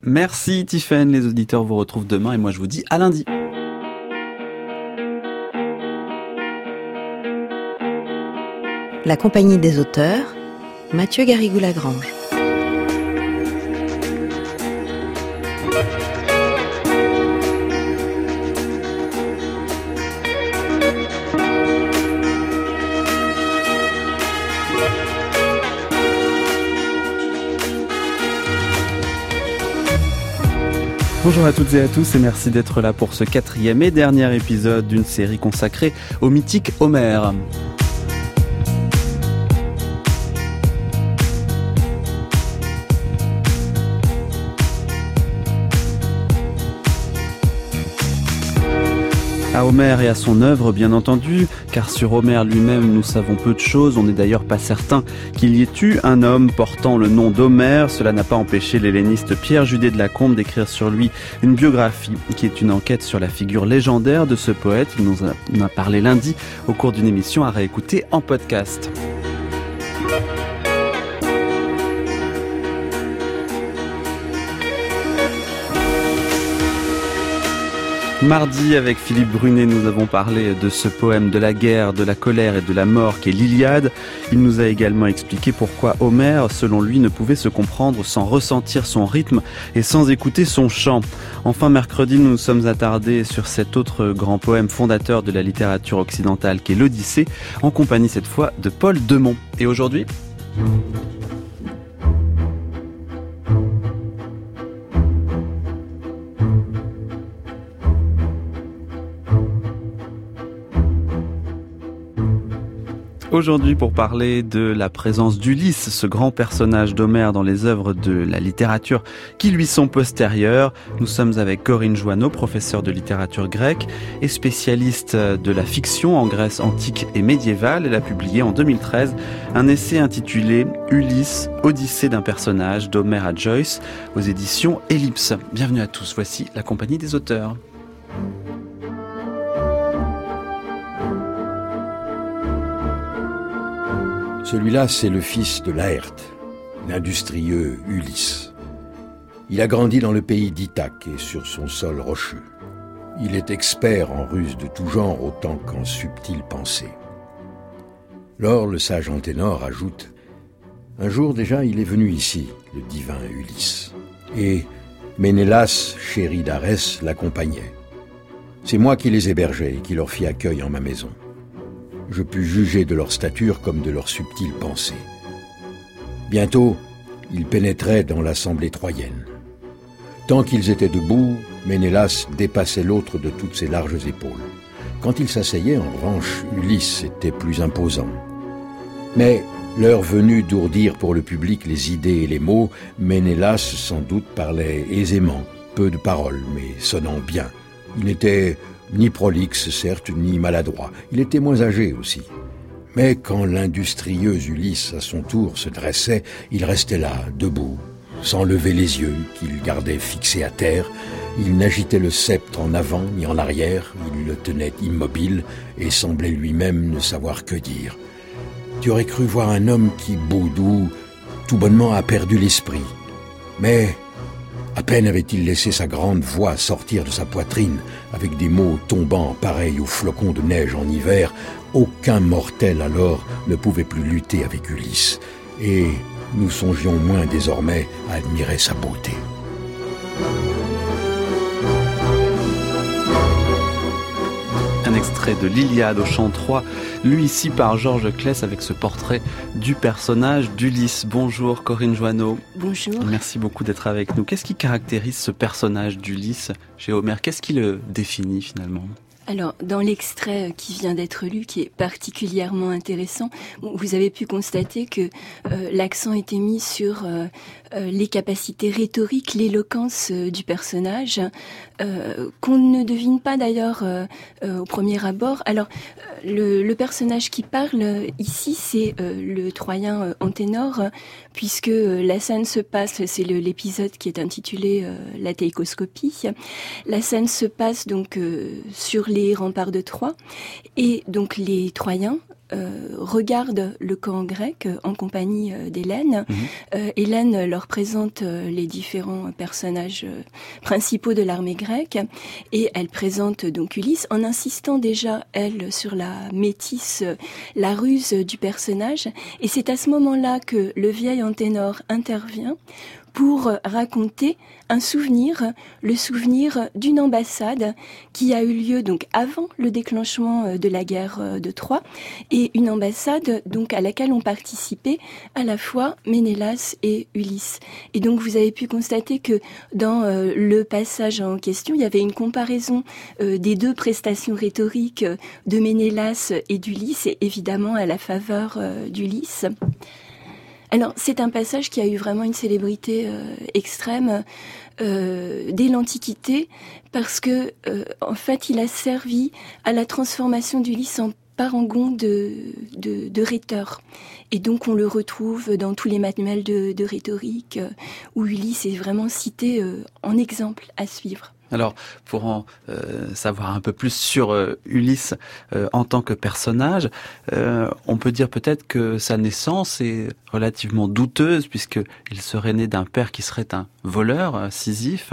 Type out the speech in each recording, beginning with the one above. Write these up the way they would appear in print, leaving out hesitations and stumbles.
Merci Tiffaine, les auditeurs vous retrouvent demain et moi je vous dis à lundi. La compagnie des auteurs, Mathieu Garrigou-Lagrange. Bonjour à toutes et à tous et merci d'être là pour ce 4e et dernier épisode d'une série consacrée au mythique Homère. À Homère et à son œuvre, bien entendu, car sur Homère lui-même, nous savons peu de choses. On n'est d'ailleurs pas certain qu'il y ait eu un homme portant le nom d'Homère. Cela n'a pas empêché l'helléniste Pierre Judet de Lacombe d'écrire sur lui une biographie qui est une enquête sur la figure légendaire de ce poète. Il nous en a parlé lundi au cours d'une émission à réécouter en podcast. Mardi, avec Philippe Brunet, nous avons parlé de ce poème de la guerre, de la colère et de la mort qu'est l'Iliade. Il nous a également expliqué pourquoi Homère, selon lui, ne pouvait se comprendre sans ressentir son rythme et sans écouter son chant. Enfin, mercredi, nous nous sommes attardés sur cet autre grand poème fondateur de la littérature occidentale qu'est l'Odyssée, en compagnie cette fois de Paul Demont. Et aujourd'hui ? Aujourd'hui, pour parler de la présence d'Ulysse, ce grand personnage d'Homère dans les œuvres de la littérature qui lui sont postérieures, nous sommes avec Corinne Joanneau, professeure de littérature grecque et spécialiste de la fiction en Grèce antique et médiévale. Elle a publié en 2013 un essai intitulé « Ulysse, Odyssée d'un personnage » d'Homère à Joyce aux éditions Ellipse. Bienvenue à tous, voici la compagnie des auteurs. Celui-là, c'est le fils de Laërte, l'industrieux Ulysse. Il a grandi dans le pays d'Ithaque et sur son sol rocheux. Il est expert en ruses de tout genre autant qu'en subtiles pensées. Lors, le sage Anténor ajoute « Un jour déjà, il est venu ici, le divin Ulysse, et Ménélas, chéri d'Arès, l'accompagnait. C'est moi qui les hébergeais et qui leur fis accueil en ma maison. Je pus juger de leur stature comme de leurs subtiles pensées. Bientôt, ils pénétraient dans l'assemblée troyenne. Tant qu'ils étaient debout, Ménélas dépassait l'autre de toutes ses larges épaules. Quand il s'asseyait, en revanche, Ulysse était plus imposant. Mais, l'heure venue d'ourdir pour le public les idées et les mots, Ménélas, sans doute, parlait aisément, peu de paroles, mais sonnant bien. Il n'était ni prolixe, certes, ni maladroit. Il était moins âgé aussi. Mais quand l'industrieux Ulysse, à son tour, se dressait, il restait là, debout, sans lever les yeux, qu'il gardait fixés à terre. Il n'agitait le sceptre en avant ni en arrière, il le tenait immobile et semblait lui-même ne savoir que dire. Tu aurais cru voir un homme qui, boudou, tout bonnement a perdu l'esprit. Mais à peine avait-il laissé sa grande voix sortir de sa poitrine, avec des mots tombant pareils aux flocons de neige en hiver, aucun mortel alors ne pouvait plus lutter avec Ulysse, et nous songions moins désormais à admirer sa beauté. Un extrait de l'Iliade au chant 3, lu ici par Georges Claes avec ce portrait du personnage d'Ulysse. Bonjour Corinne Joanneau. Bonjour. Merci beaucoup d'être avec nous. Qu'est-ce qui caractérise ce personnage d'Ulysse chez Homère ? Qu'est-ce qui le définit finalement ? Alors, dans l'extrait qui vient d'être lu, qui est particulièrement intéressant, vous avez pu constater que l'accent était mis sur les capacités rhétoriques, l'éloquence du personnage, qu'on ne devine pas d'ailleurs au premier abord. Alors, le personnage qui parle ici, c'est le Troyen Anténor, puisque la scène se passe, c'est l'épisode qui est intitulé La Théïcoscopie. La scène se passe donc sur les remparts de Troie, et donc les Troyens regardent le camp grec en compagnie d'Hélène. Hélène leur présente les différents personnages principaux de l'armée grecque et elle présente donc Ulysse en insistant déjà, elle, sur la métisse, la ruse du personnage. Et c'est à ce moment-là que le vieil Anténor intervient pour raconter un souvenir, le souvenir d'une ambassade qui a eu lieu donc avant le déclenchement de la guerre de Troie, et une ambassade donc à laquelle ont participé à la fois Ménélas et Ulysse. Et donc vous avez pu constater que dans le passage en question, il y avait une comparaison des deux prestations rhétoriques de Ménélas et d'Ulysse, et évidemment à la faveur d'Ulysse. Alors, c'est un passage qui a eu vraiment une célébrité extrême dès l'Antiquité, parce que, en fait, il a servi à la transformation d'Ulysse en parangon de rhéteur. Et donc, on le retrouve dans tous les manuels de rhétorique, où Ulysse est vraiment cité en exemple à suivre. Alors, pour en savoir un peu plus sur Ulysse en tant que personnage, on peut dire peut-être que sa naissance est relativement douteuse, puisqu'il serait né d'un père qui serait un voleur, Sisyphe.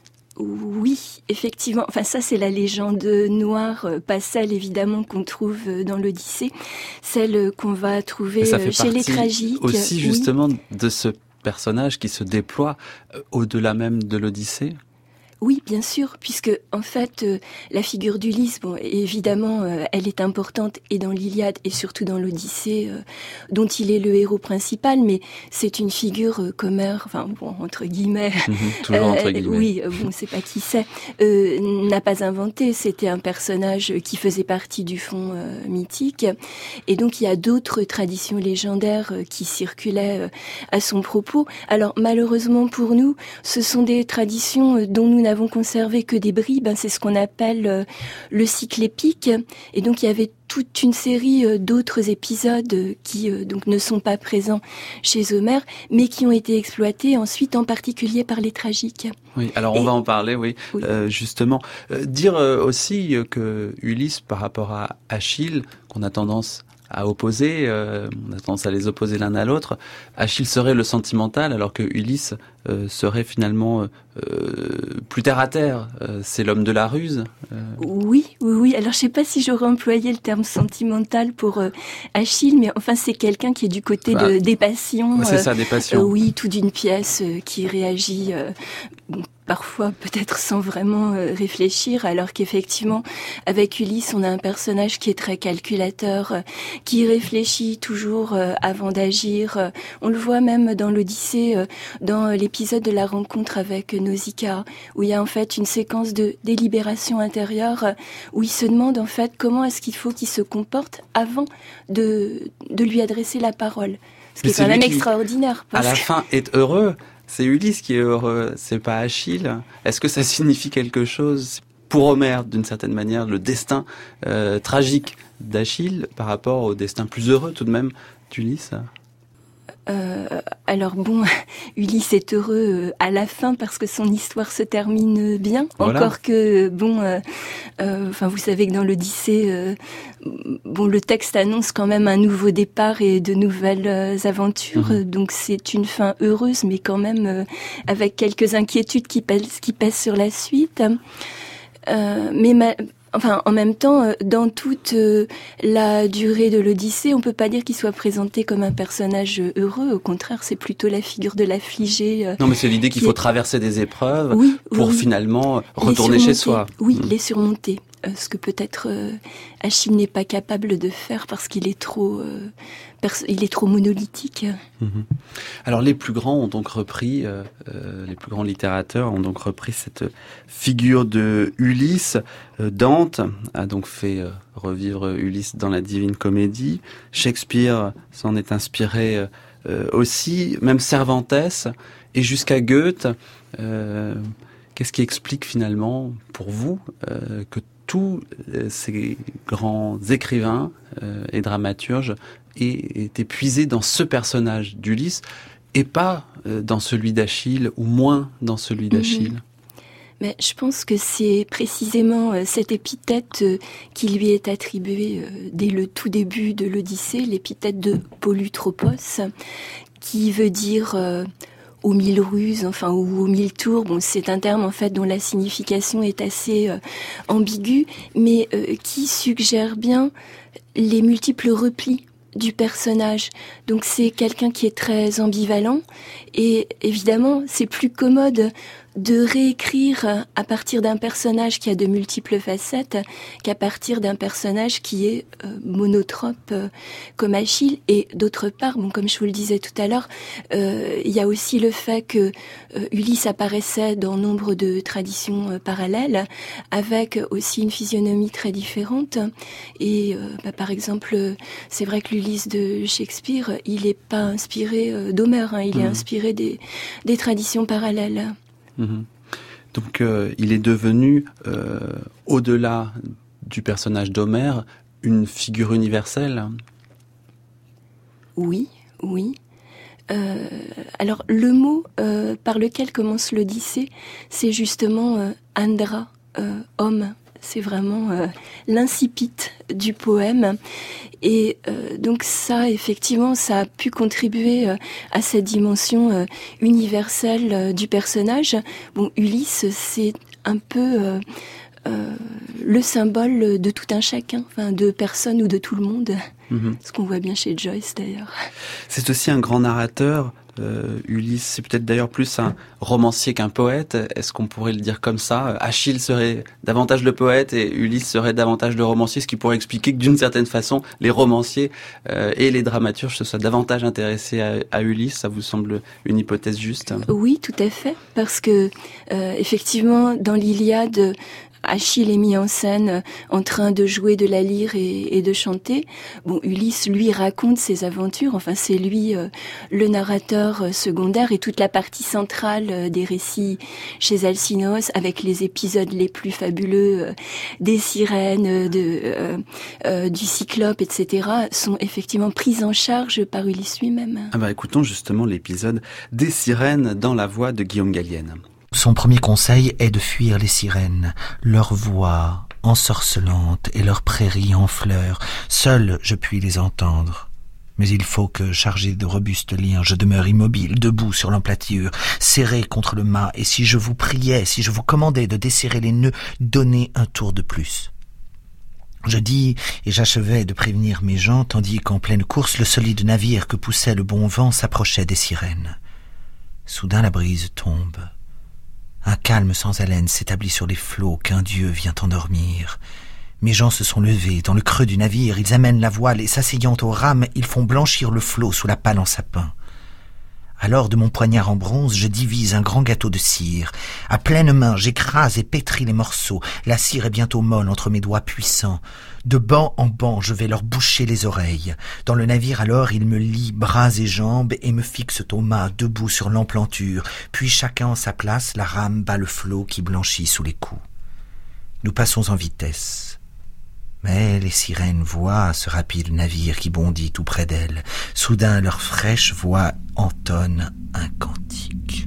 Oui, effectivement. Enfin, ça, c'est la légende noire, pas celle, évidemment, qu'on trouve dans l'Odyssée. Celle qu'on va trouver chez les tragiques. Aussi, justement, de ce personnage qui se déploie au-delà même de l'Odyssée. Oui, bien sûr, puisque en fait, la figure d'Ulysse, bon, évidemment, elle est importante et dans l'Iliade et surtout dans l'Odyssée, dont il est le héros principal, mais c'est une figure qu'Homère, enfin bon, entre guillemets, toujours entre guillemets. Oui, bon, c'est pas qui c'est, n'a pas inventé. C'était un personnage qui faisait partie du fond mythique, et donc il y a d'autres traditions légendaires qui circulaient à son propos. Alors malheureusement pour nous, ce sont des traditions dont nous n'avons conservé que des bribes, c'est ce qu'on appelle le cycle épique, et donc il y avait toute une série d'autres épisodes qui donc ne sont pas présents chez Homère, mais qui ont été exploités ensuite, en particulier par les tragiques. Oui, alors on va en parler, oui. Justement. Dire aussi que Ulysse, par rapport à Achille, qu'on a tendance à opposer, on a tendance à les opposer l'un à l'autre. Achille serait le sentimental, alors que Ulysse serait finalement plus terre à terre. C'est l'homme de la ruse. Oui. Alors je sais pas si j'aurais employé le terme sentimental pour Achille, mais enfin c'est quelqu'un qui est du côté des passions. C'est ça, des passions. Oui, tout d'une pièce qui réagit. Parfois peut-être sans vraiment réfléchir, alors qu'effectivement, avec Ulysse, on a un personnage qui est très calculateur, qui réfléchit toujours avant d'agir. On le voit même dans l'Odyssée, dans l'épisode de la rencontre avec Nausicaa, où il y a en fait une séquence de délibération intérieure, où il se demande en fait comment est-ce qu'il faut qu'il se comporte avant de lui adresser la parole. Ce qui est quand même extraordinaire. À la fin, est heureux. C'est Ulysse qui est heureux, c'est pas Achille. Est-ce que ça signifie quelque chose pour Homère, d'une certaine manière, le destin tragique d'Achille par rapport au destin plus heureux tout de même d'Ulysse ? Alors bon, Ulysse est heureux à la fin parce que son histoire se termine bien. Voilà. Encore que bon, enfin vous savez que dans l'Odyssée, bon le texte annonce quand même un nouveau départ et de nouvelles aventures. Donc c'est une fin heureuse, mais quand même avec quelques inquiétudes qui pèsent sur la suite. Enfin, en même temps, dans toute la durée de l'Odyssée, on peut pas dire qu'il soit présenté comme un personnage heureux. Au contraire, c'est plutôt la figure de l'affligé. Non, mais c'est l'idée qu'il faut traverser des épreuves pour finalement retourner chez soi. Oui, les surmonter. Ce que peut-être Achille n'est pas capable de faire parce qu'il est trop monolithique. Alors les plus grands ont donc repris, les plus grands littérateurs ont donc repris cette figure de Ulysse. Dante a donc fait revivre Ulysse dans la Divine Comédie. Shakespeare s'en est inspiré aussi, même Cervantes, et jusqu'à Goethe. Qu'est-ce qui explique finalement pour vous que tous ces grands écrivains et dramaturges aient été puisés dans ce personnage d'Ulysse et pas dans celui d'Achille ou moins dans celui d'Achille? Mais je pense que c'est précisément cette épithète qui lui est attribuée dès le tout début de l'Odyssée, l'épithète de Polutropos, qui veut dire aux mille ruses, ou aux mille tours. Bon, c'est un terme en fait dont la signification est assez ambiguë, mais qui suggère bien les multiples replis du personnage. Donc c'est quelqu'un qui est très ambivalent, et évidemment c'est plus commode de réécrire à partir d'un personnage qui a de multiples facettes qu'à partir d'un personnage qui est monotrope comme Achille. Et d'autre part, bon, comme je vous le disais tout à l'heure, il y a aussi le fait que Ulysse apparaissait dans nombre de traditions parallèles, avec aussi une physionomie très différente. Et par exemple, c'est vrai que l'Ulysse de Shakespeare, il n'est pas inspiré d'Homère, il est inspiré des traditions parallèles. Donc il est devenu, au-delà du personnage d'Homère, une figure universelle. Oui. Alors le mot par lequel commence l'Odyssée, c'est justement andra, homme. C'est vraiment l'incipit du poème. Et donc ça, effectivement, ça a pu contribuer à cette dimension universelle du personnage. Bon, Ulysse, c'est un peu le symbole de tout un chacun, de personne ou de tout le monde. Ce qu'on voit bien chez Joyce, d'ailleurs. C'est aussi un grand narrateur. Ulysse, c'est peut-être d'ailleurs plus un romancier qu'un poète. Est-ce qu'on pourrait le dire comme ça ? Achille serait davantage le poète et Ulysse serait davantage le romancier, ce qui pourrait expliquer que d'une certaine façon, les romanciers et les dramaturges se soient davantage intéressés à Ulysse. Ça vous semble une hypothèse juste ? Oui, tout à fait, parce que effectivement, dans l'Iliade, Achille est mis en scène en train de jouer de la lyre et de chanter. Bon, Ulysse, lui, raconte ses aventures. C'est lui le narrateur secondaire, et toute la partie centrale des récits chez Alcinoos, avec les épisodes les plus fabuleux des sirènes, du Cyclope, etc., sont effectivement prises en charge par Ulysse lui-même. Écoutons justement l'épisode des sirènes dans la voix de Guillaume Gallienne. Son premier conseil est de fuir les sirènes, leur voix ensorcelante et leurs prairies en fleurs. Seul je puis les entendre. Mais il faut que, chargé de robustes liens, je demeure immobile, debout sur l'emplature, serré contre le mât, et si je vous priais, si je vous commandais de desserrer les nœuds, donnez un tour de plus. Je dis, et j'achevais de prévenir mes gens, tandis qu'en pleine course, le solide navire que poussait le bon vent s'approchait des sirènes. Soudain la brise tombe. Un calme sans haleine s'établit sur les flots qu'un dieu vient endormir. Mes gens se sont levés. Dans le creux du navire, ils amènent la voile et s'asseyant aux rames, ils font blanchir le flot sous la pale en sapin. Alors, de mon poignard en bronze, je divise un grand gâteau de cire. À pleine main, j'écrase et pétris les morceaux. La cire est bientôt molle entre mes doigts puissants. De banc en banc, je vais leur boucher les oreilles. Dans le navire, alors, ils me lient bras et jambes et me fixent au mât, debout sur l'emplanture. Puis, chacun en sa place, la rame bat le flot qui blanchit sous les coups. Nous passons en vitesse. Mais les sirènes voient ce rapide navire qui bondit tout près d'elles. Soudain, leur fraîche voix entonne un cantique.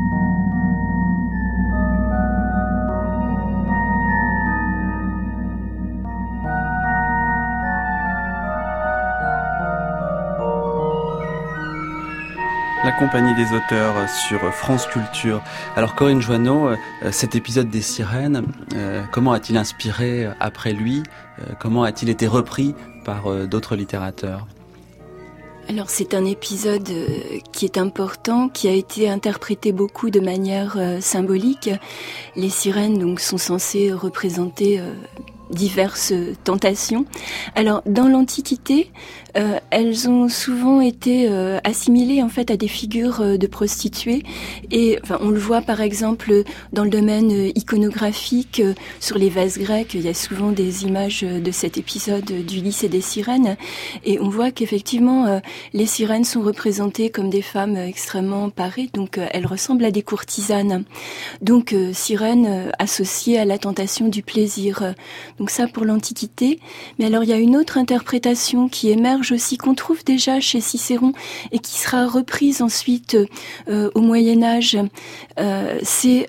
La compagnie des auteurs sur France Culture. Alors Corinne Joanneau, cet épisode des sirènes, comment a-t-il inspiré après lui ? Comment a-t-il été repris par d'autres littérateurs ? Alors c'est un épisode qui est important, qui a été interprété beaucoup de manière symbolique. Les sirènes donc sont censées représenter diverses tentations. Alors dans l'Antiquité, elles ont souvent été assimilées en fait à des figures de prostituées, et on le voit par exemple dans le domaine iconographique, sur les vases grecs, il y a souvent des images de cet épisode d'Ulysse et des sirènes, et on voit qu'effectivement les sirènes sont représentées comme des femmes extrêmement parées, donc elles ressemblent à des courtisanes. Donc sirènes associées à la tentation du plaisir. Donc ça pour l'Antiquité. Mais alors il y a une autre interprétation qui émerge aussi, qu'on trouve déjà chez Cicéron et qui sera reprise ensuite au Moyen-Âge. C'est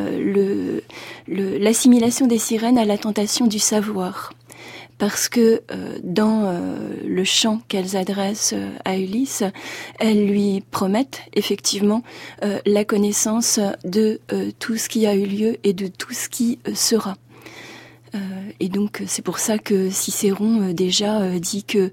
l'assimilation des sirènes à la tentation du savoir. Parce que dans le chant qu'elles adressent à Ulysse, elles lui promettent effectivement la connaissance de tout ce qui a eu lieu et de tout ce qui sera. Et donc c'est pour ça que Cicéron déjà dit que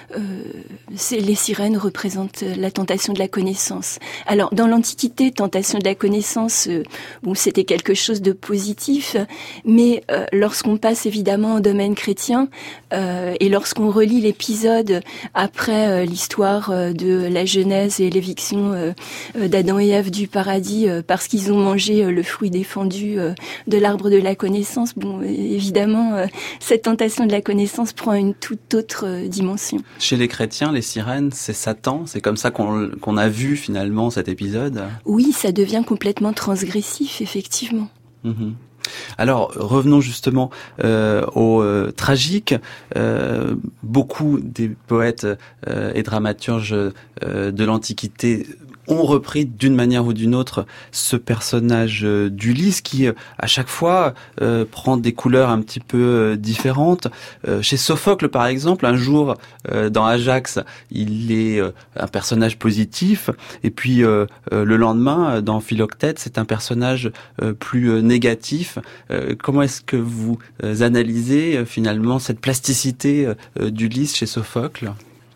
les sirènes représentent la tentation de la connaissance. Alors dans l'Antiquité, tentation de la connaissance, c'était quelque chose de positif, mais lorsqu'on passe évidemment au domaine chrétien et lorsqu'on relit l'épisode après l'histoire de la Genèse et l'éviction d'Adam et Ève du paradis parce qu'ils ont mangé le fruit défendu de l'arbre de la connaissance, évidemment, cette tentation de la connaissance prend une toute autre dimension. Chez les chrétiens, les sirènes, c'est Satan. C'est comme ça qu'on a vu finalement cet épisode. Oui, ça devient complètement transgressif, effectivement. Mmh. Alors, revenons justement au tragique. Beaucoup des poètes et dramaturges de l'Antiquité ont repris d'une manière ou d'une autre ce personnage d'Ulysse qui, à chaque fois, prend des couleurs un petit peu différentes. Chez Sophocle, par exemple, un jour, dans Ajax, il est un personnage positif, et puis le lendemain, dans Philoctète, c'est un personnage plus négatif. Comment est-ce que vous analysez finalement cette plasticité d'Ulysse chez Sophocle ?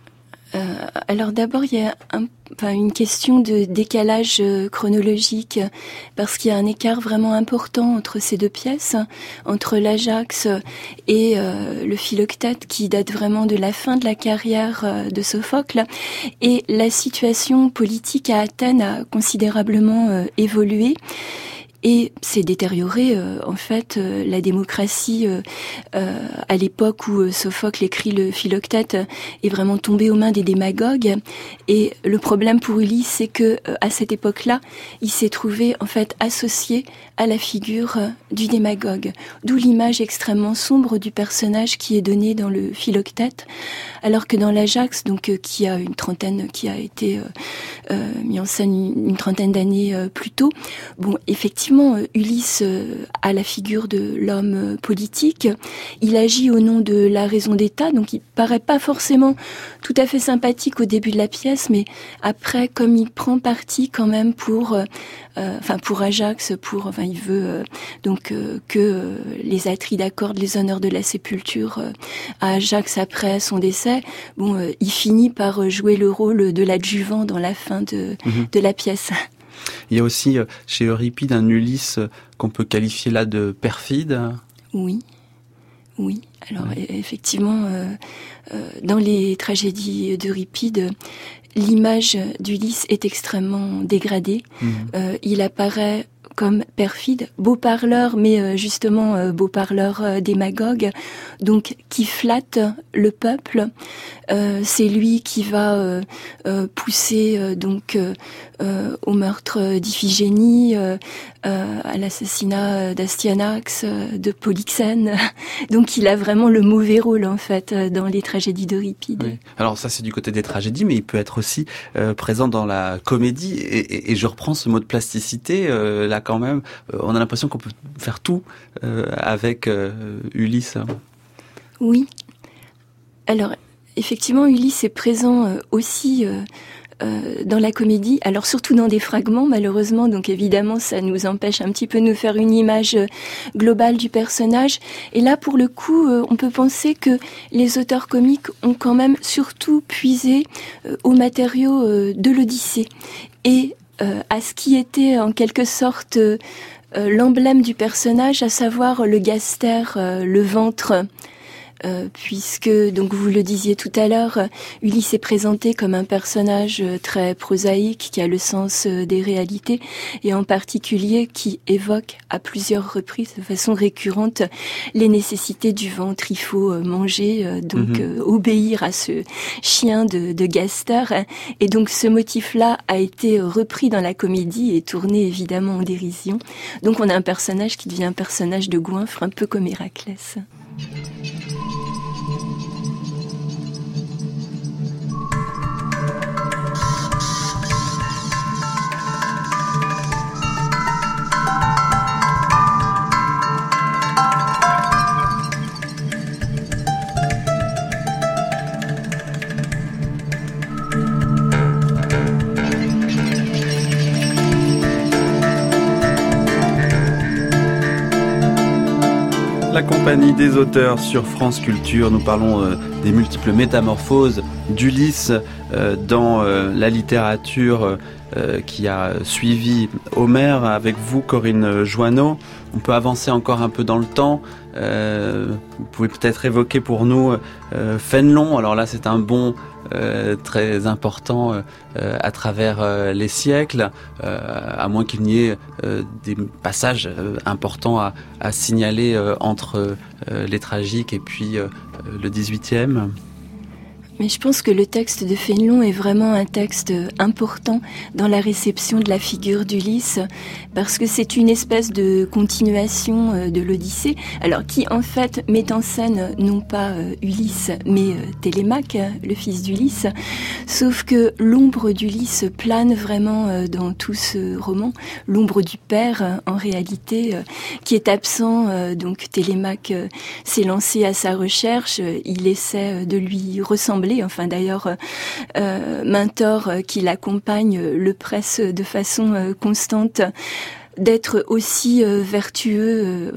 Alors d'abord, il y a une question de décalage chronologique, parce qu'il y a un écart vraiment important entre ces deux pièces, entre l'Ajax et le Philoctète, qui date vraiment de la fin de la carrière de Sophocle. Et la situation politique à Athènes a considérablement évolué. Et s'est détériorée, en fait, la démocratie à l'époque où Sophocle écrit le Philoctète est vraiment tombée aux mains des démagogues. Et le problème pour Ulysse, c'est que à cette époque-là, il s'est trouvé en fait associé à la figure du démagogue, d'où l'image extrêmement sombre du personnage qui est donnée dans le Philoctète, alors que dans l'Ajax, donc qui a qui a été mis en scène une trentaine d'années plus tôt, effectivement, Ulysse a la figure de l'homme politique. Il agit au nom de la raison d'État, donc il paraît pas forcément tout à fait sympathique au début de la pièce, mais après, comme il prend parti quand même pour Ajax, il veut que les Atrides accordent les honneurs de la sépulture à Ajax après son décès. Il finit par jouer le rôle de l'adjuvant dans la fin de la pièce. Il y a aussi chez Euripide un Ulysse qu'on peut qualifier là de perfide. Oui. Alors effectivement, dans les tragédies d'Euripide, l'image d'Ulysse est extrêmement dégradée. Il apparaît comme perfide, beau parleur, mais justement beau parleur démagogue, donc qui flatte le peuple. C'est lui qui va pousser au meurtre d'Iphigénie, à l'assassinat d'Astyanax, de Polyxène. Donc il a vraiment le mauvais rôle en fait dans les tragédies d'Euripide. Oui. Alors ça c'est du côté des tragédies, mais il peut être aussi présent dans la comédie. Et je reprends ce mot de plasticité là quand même. On a l'impression qu'on peut faire tout avec Ulysse. Oui. Alors effectivement, Ulysse est présent aussi dans la comédie, alors surtout dans des fragments malheureusement, donc évidemment ça nous empêche un petit peu de nous faire une image globale du personnage. Et là pour le coup, on peut penser que les auteurs comiques ont quand même surtout puisé aux matériaux de l'Odyssée et à ce qui était en quelque sorte l'emblème du personnage, à savoir le gaster, le ventre. Puisque, donc vous le disiez tout à l'heure, Ulysse est présenté comme un personnage très prosaïque qui a le sens des réalités et en particulier qui évoque à plusieurs reprises de façon récurrente les nécessités du ventre. Il faut manger, obéir à ce chien de gaster. Et donc ce motif-là a été repris dans la comédie et tourné évidemment en dérision. Donc on a un personnage qui devient un personnage de goinfre, un peu comme Héraclès. La compagnie des auteurs sur France Culture. Nous parlons des multiples métamorphoses d'Ulysse dans la littérature qui a suivi Homère. Avec vous, Corinne Joanneau, on peut avancer encore un peu dans le temps. Vous pouvez peut-être évoquer pour nous Fénelon. Alors là, c'est un bond très important à travers les siècles, à moins qu'il n'y ait des passages importants à signaler entre les tragiques et puis le 18e. Mais je pense que le texte de Fénelon est vraiment un texte important dans la réception de la figure d'Ulysse, parce que c'est une espèce de continuation de l'Odyssée, alors qui en fait met en scène non pas Ulysse, mais Télémaque, le fils d'Ulysse, sauf que l'ombre d'Ulysse plane vraiment dans tout ce roman, l'ombre du père en réalité, qui est absent. Donc Télémaque s'est lancé à sa recherche, il essaie de lui ressembler. Enfin d'ailleurs, Mentor qui l'accompagne le presse de façon constante d'être aussi vertueux,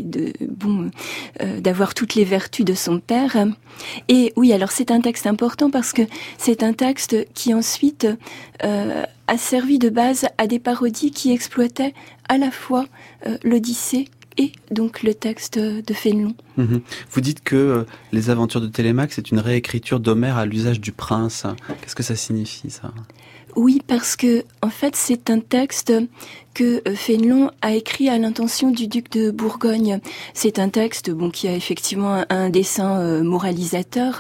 d'avoir toutes les vertus de son père. Et oui, alors c'est un texte important parce que c'est un texte qui ensuite a servi de base à des parodies qui exploitaient à la fois l'Odyssée et donc le texte de Fénelon. Vous dites que les aventures de Télémaque, c'est une réécriture d'Homère à l'usage du prince. Qu'est-ce que ça signifie, ça ? Oui, parce que en fait, c'est un texte que Fénelon a écrit à l'intention du duc de Bourgogne. C'est un texte qui a effectivement un dessein moralisateur.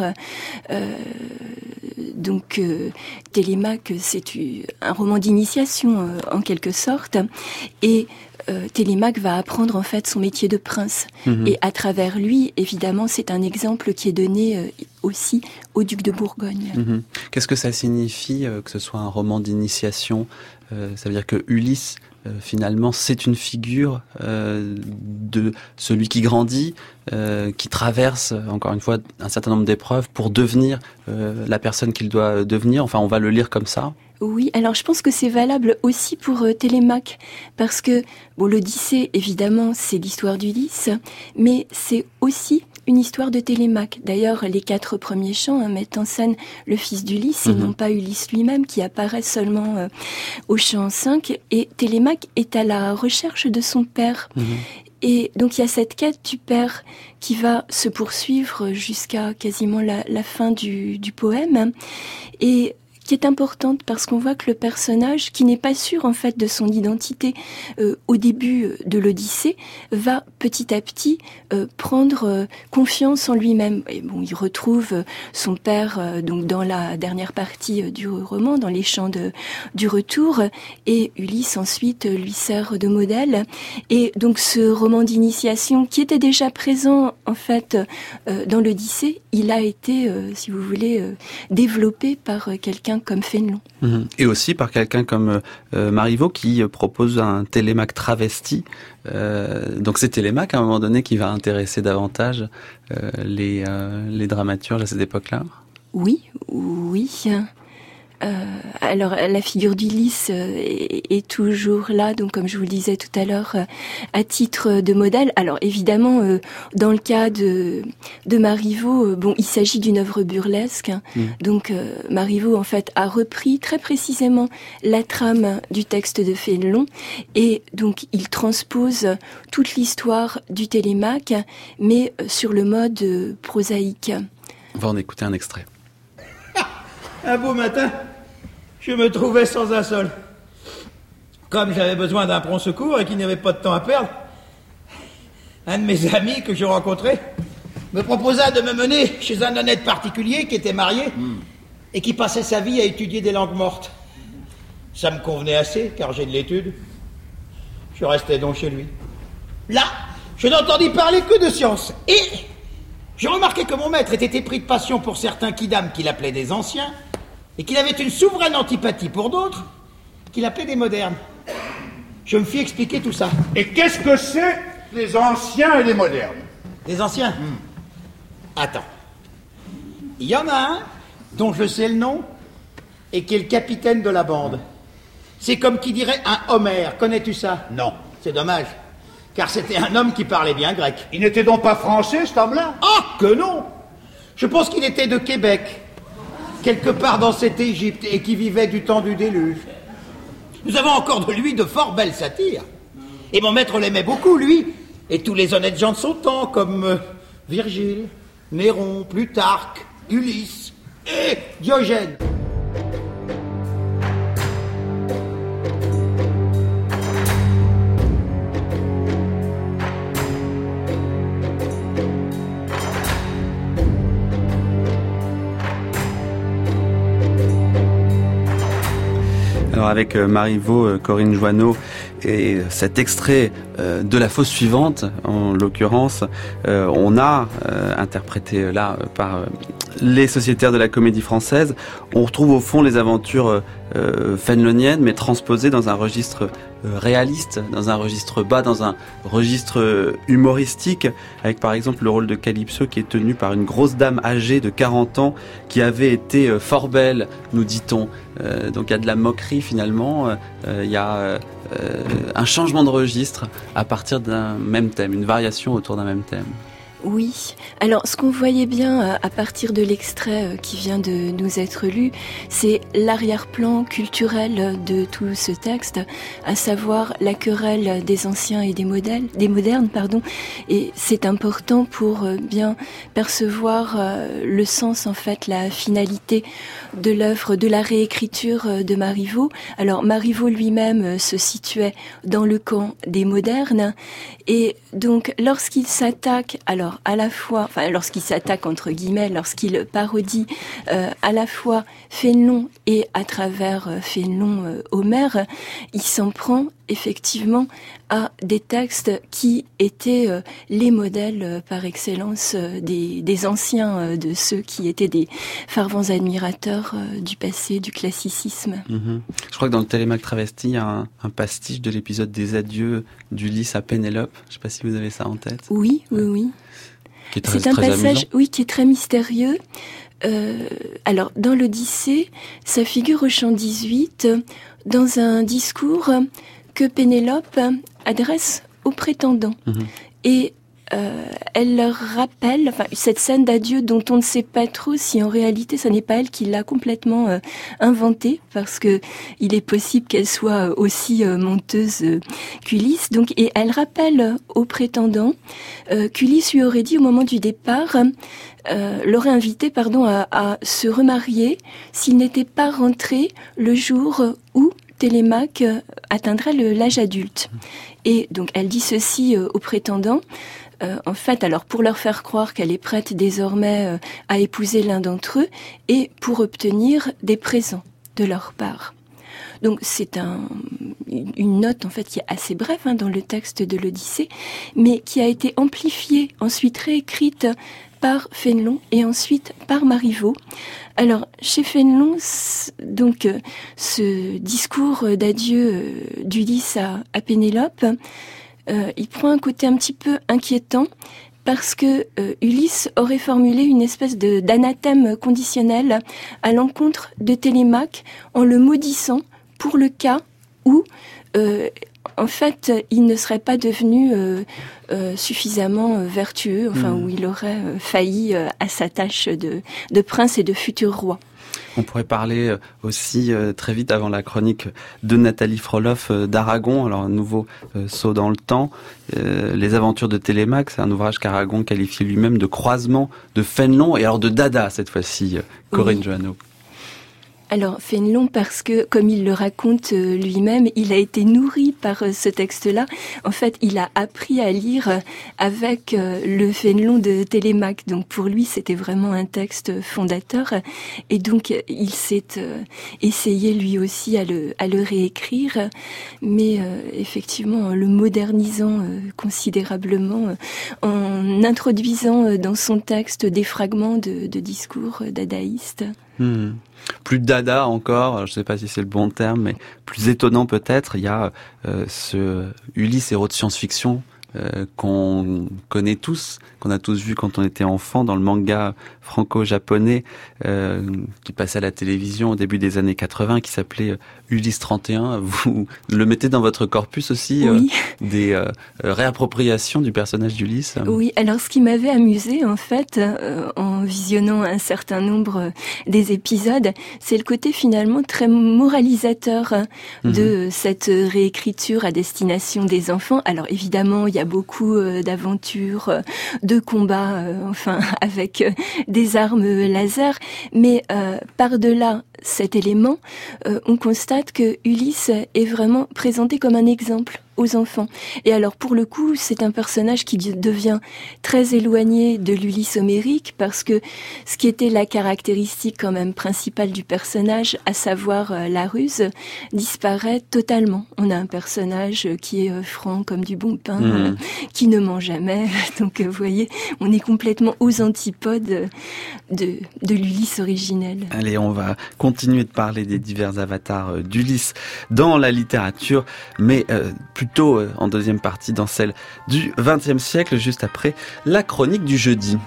Donc Télémaque, c'est un roman d'initiation en quelque sorte. Et Télémaque va apprendre en fait son métier de prince. Et à travers lui, évidemment, c'est un exemple qui est donné aussi au duc de Bourgogne. Qu'est-ce que ça signifie que ce soit un roman d'initiation ? Ça veut dire que Ulysse, finalement, c'est une figure de celui qui grandit, qui traverse, encore une fois, un certain nombre d'épreuves pour devenir la personne qu'il doit devenir. Enfin, on va le lire comme ça. Oui, alors je pense que c'est valable aussi pour Télémaque, parce que l'Odyssée, évidemment, c'est l'histoire d'Ulysse, mais c'est aussi une histoire de Télémaque. D'ailleurs, les 4 premiers chants mettent en scène le fils d'Ulysse et non pas Ulysse lui-même, qui apparaît seulement au chant 5. Et Télémaque est à la recherche de son père. Et donc il y a cette quête du père qui va se poursuivre jusqu'à quasiment la fin du poème. Et qui est importante parce qu'on voit que le personnage, qui n'est pas sûr en fait de son identité au début de l'Odyssée, va petit à petit prendre confiance en lui-même. Et il retrouve son père donc dans la dernière partie du roman, dans les chants du retour, et Ulysse ensuite lui sert de modèle. Et donc ce roman d'initiation qui était déjà présent en fait dans l'Odyssée, il a été, si vous voulez, développé par quelqu'un comme Fénelon. Et aussi par quelqu'un comme Marivaux qui propose un Télémaque travesti. Donc c'est Télémaque à un moment donné qui va intéresser davantage les dramaturges à cette époque-là. Oui. Alors la figure d'Ulysse est toujours là, donc comme je vous le disais tout à l'heure, à titre de modèle. Alors évidemment, dans le cas de Marivaux, il s'agit d'une œuvre burlesque. Donc Marivaux en fait a repris très précisément la trame du texte de Fénelon et donc il transpose toute l'histoire du Télémaque, mais sur le mode prosaïque. On va en écouter un extrait. Un beau matin, je me trouvais sans un sol. Comme j'avais besoin d'un prompt secours et qu'il n'y avait pas de temps à perdre, un de mes amis que je rencontrais me proposa de me mener chez un honnête particulier qui était marié et qui passait sa vie à étudier des langues mortes. Ça me convenait assez, car j'ai de l'étude. Je restais donc chez lui. Là, je n'entendis parler que de science. Et J'ai remarqué que mon maître était épris de passion pour certains quidam qu'il appelait des anciens, et qu'il avait une souveraine antipathie pour d'autres, qu'il appelait des modernes. Je me fis expliquer tout ça. Et qu'est-ce que c'est, les anciens et les modernes? Des anciens? Attends. Il y en a un dont je sais le nom, et qui est le capitaine de la bande. C'est comme qui dirait un Homère. Connais-tu ça? Non. C'est dommage, car c'était un homme qui parlait bien grec. Il n'était donc pas français, cet homme-là? Ah, que non! Je pense qu'il était de Québec, quelque part dans cette Égypte, et qui vivait du temps du déluge. Nous avons encore de lui de fort belles satires. Et mon maître l'aimait beaucoup, lui, et tous les honnêtes gens de son temps, comme Virgile, Néron, Plutarque, Ulysse et Diogène. Alors avec Marivaux, Corinne Joanneau et cet extrait de la fosse suivante, en l'occurrence, on a interprété là par les sociétaires de la Comédie Française, on retrouve au fond les aventures féneloniennes, mais transposées dans un registre réaliste, dans un registre bas, dans un registre humoristique, avec par exemple le rôle de Calypso qui est tenu par une grosse dame âgée de 40 ans qui avait été fort belle, nous dit-on. Donc il y a de la moquerie finalement, il y a un changement de registre à partir d'un même thème, une variation autour d'un même thème. Oui, alors ce qu'on voyait bien à partir de l'extrait qui vient de nous être lu, c'est l'arrière-plan culturel de tout ce texte, à savoir la querelle des anciens et des modernes, et c'est important pour bien percevoir le sens, en fait, la finalité de l'œuvre, de la réécriture de Marivaux. Alors Marivaux lui-même se situait dans le camp des modernes, et donc lorsqu'il s'attaque, lorsqu'il s'attaque entre guillemets, lorsqu'il parodie à la fois Fénelon et à travers Fénelon Homère, il s'en prend effectivement à des textes qui étaient les modèles par excellence des anciens, de ceux qui étaient des fervents admirateurs du passé, du classicisme. Je crois que dans le Télémaque travesti, il y a un pastiche de l'épisode des adieux d'Ulysse à Pénélope. Je ne sais pas si vous avez ça en tête. Oui. C'est un passage, qui est très mystérieux. Alors, dans l'Odyssée, ça figure au chant 18, dans un discours que Pénélope adresse aux prétendants. Et elle leur rappelle cette scène d'adieu dont on ne sait pas trop si en réalité ce n'est pas elle qui l'a complètement inventée, parce que il est possible qu'elle soit aussi menteuse qu'Ulysse. Donc, et elle rappelle aux prétendants qu'Ulysse lui aurait dit au moment du départ, l'aurait invité à se remarier s'il n'était pas rentré le jour où Télémaque atteindrait l'âge adulte. Et donc elle dit ceci aux prétendants. En fait, alors pour leur faire croire qu'elle est prête désormais à épouser l'un d'entre eux et pour obtenir des présents de leur part. Donc c'est une note en fait qui est assez brève dans le texte de l'Odyssée, mais qui a été amplifiée, ensuite réécrite par Fénelon et ensuite par Marivaux. Alors chez Fénelon, donc ce discours d'adieu d'Ulysse à Pénélope, il prend un côté un petit peu inquiétant parce que Ulysse aurait formulé une espèce d'anathème conditionnel à l'encontre de Télémaque en le maudissant pour le cas où en fait il ne serait pas devenu suffisamment vertueux, où il aurait failli à sa tâche de prince et de futur roi. On pourrait parler aussi très vite avant la chronique de Nathalie Froloff d'Aragon, alors un nouveau saut dans le temps. Les aventures de Télémaque, c'est un ouvrage qu'Aragon qualifie lui-même de croisement de Fénelon et alors de Dada cette fois-ci, Corinne Joanneau. Alors, Fénelon, parce que, comme il le raconte lui-même, il a été nourri par ce texte-là. En fait, il a appris à lire avec le Fénelon de Télémaque. Donc, pour lui, c'était vraiment un texte fondateur. Et donc, il s'est essayé lui aussi à le réécrire, mais effectivement, en le modernisant considérablement, en introduisant dans son texte des fragments de discours dadaïstes. Plus dada encore, je ne sais pas si c'est le bon terme, mais plus étonnant peut-être, il y a ce Ulysse héros de science-fiction qu'on connaît tous, qu'on a tous vu quand on était enfant dans le manga franco-japonais qui passait à la télévision au début des années 80, qui s'appelait Ulysse 31. Vous le mettez dans votre corpus aussi, oui. Des réappropriations du personnage d'Ulysse. Oui, alors ce qui m'avait amusé en fait, en visionnant un certain nombre des épisodes, c'est le côté finalement très moralisateur de cette réécriture à destination des enfants. Alors évidemment, il y a beaucoup d'aventures, de combats, avec des armes laser, mais par-delà cet élément, on constate que Ulysse est vraiment présenté comme un exemple aux enfants. Et alors, pour le coup, c'est un personnage qui devient très éloigné de l'Ulysse homérique, parce que ce qui était la caractéristique quand même principale du personnage, à savoir la ruse, disparaît totalement. On a un personnage qui est franc comme du bon pain, qui ne ment jamais. Donc, vous voyez, on est complètement aux antipodes de l'Ulysse originel. Allez, on va continuer de parler des divers avatars d'Ulysse dans la littérature, mais plutôt en deuxième partie dans celle du XXe siècle, juste après la chronique du jeudi.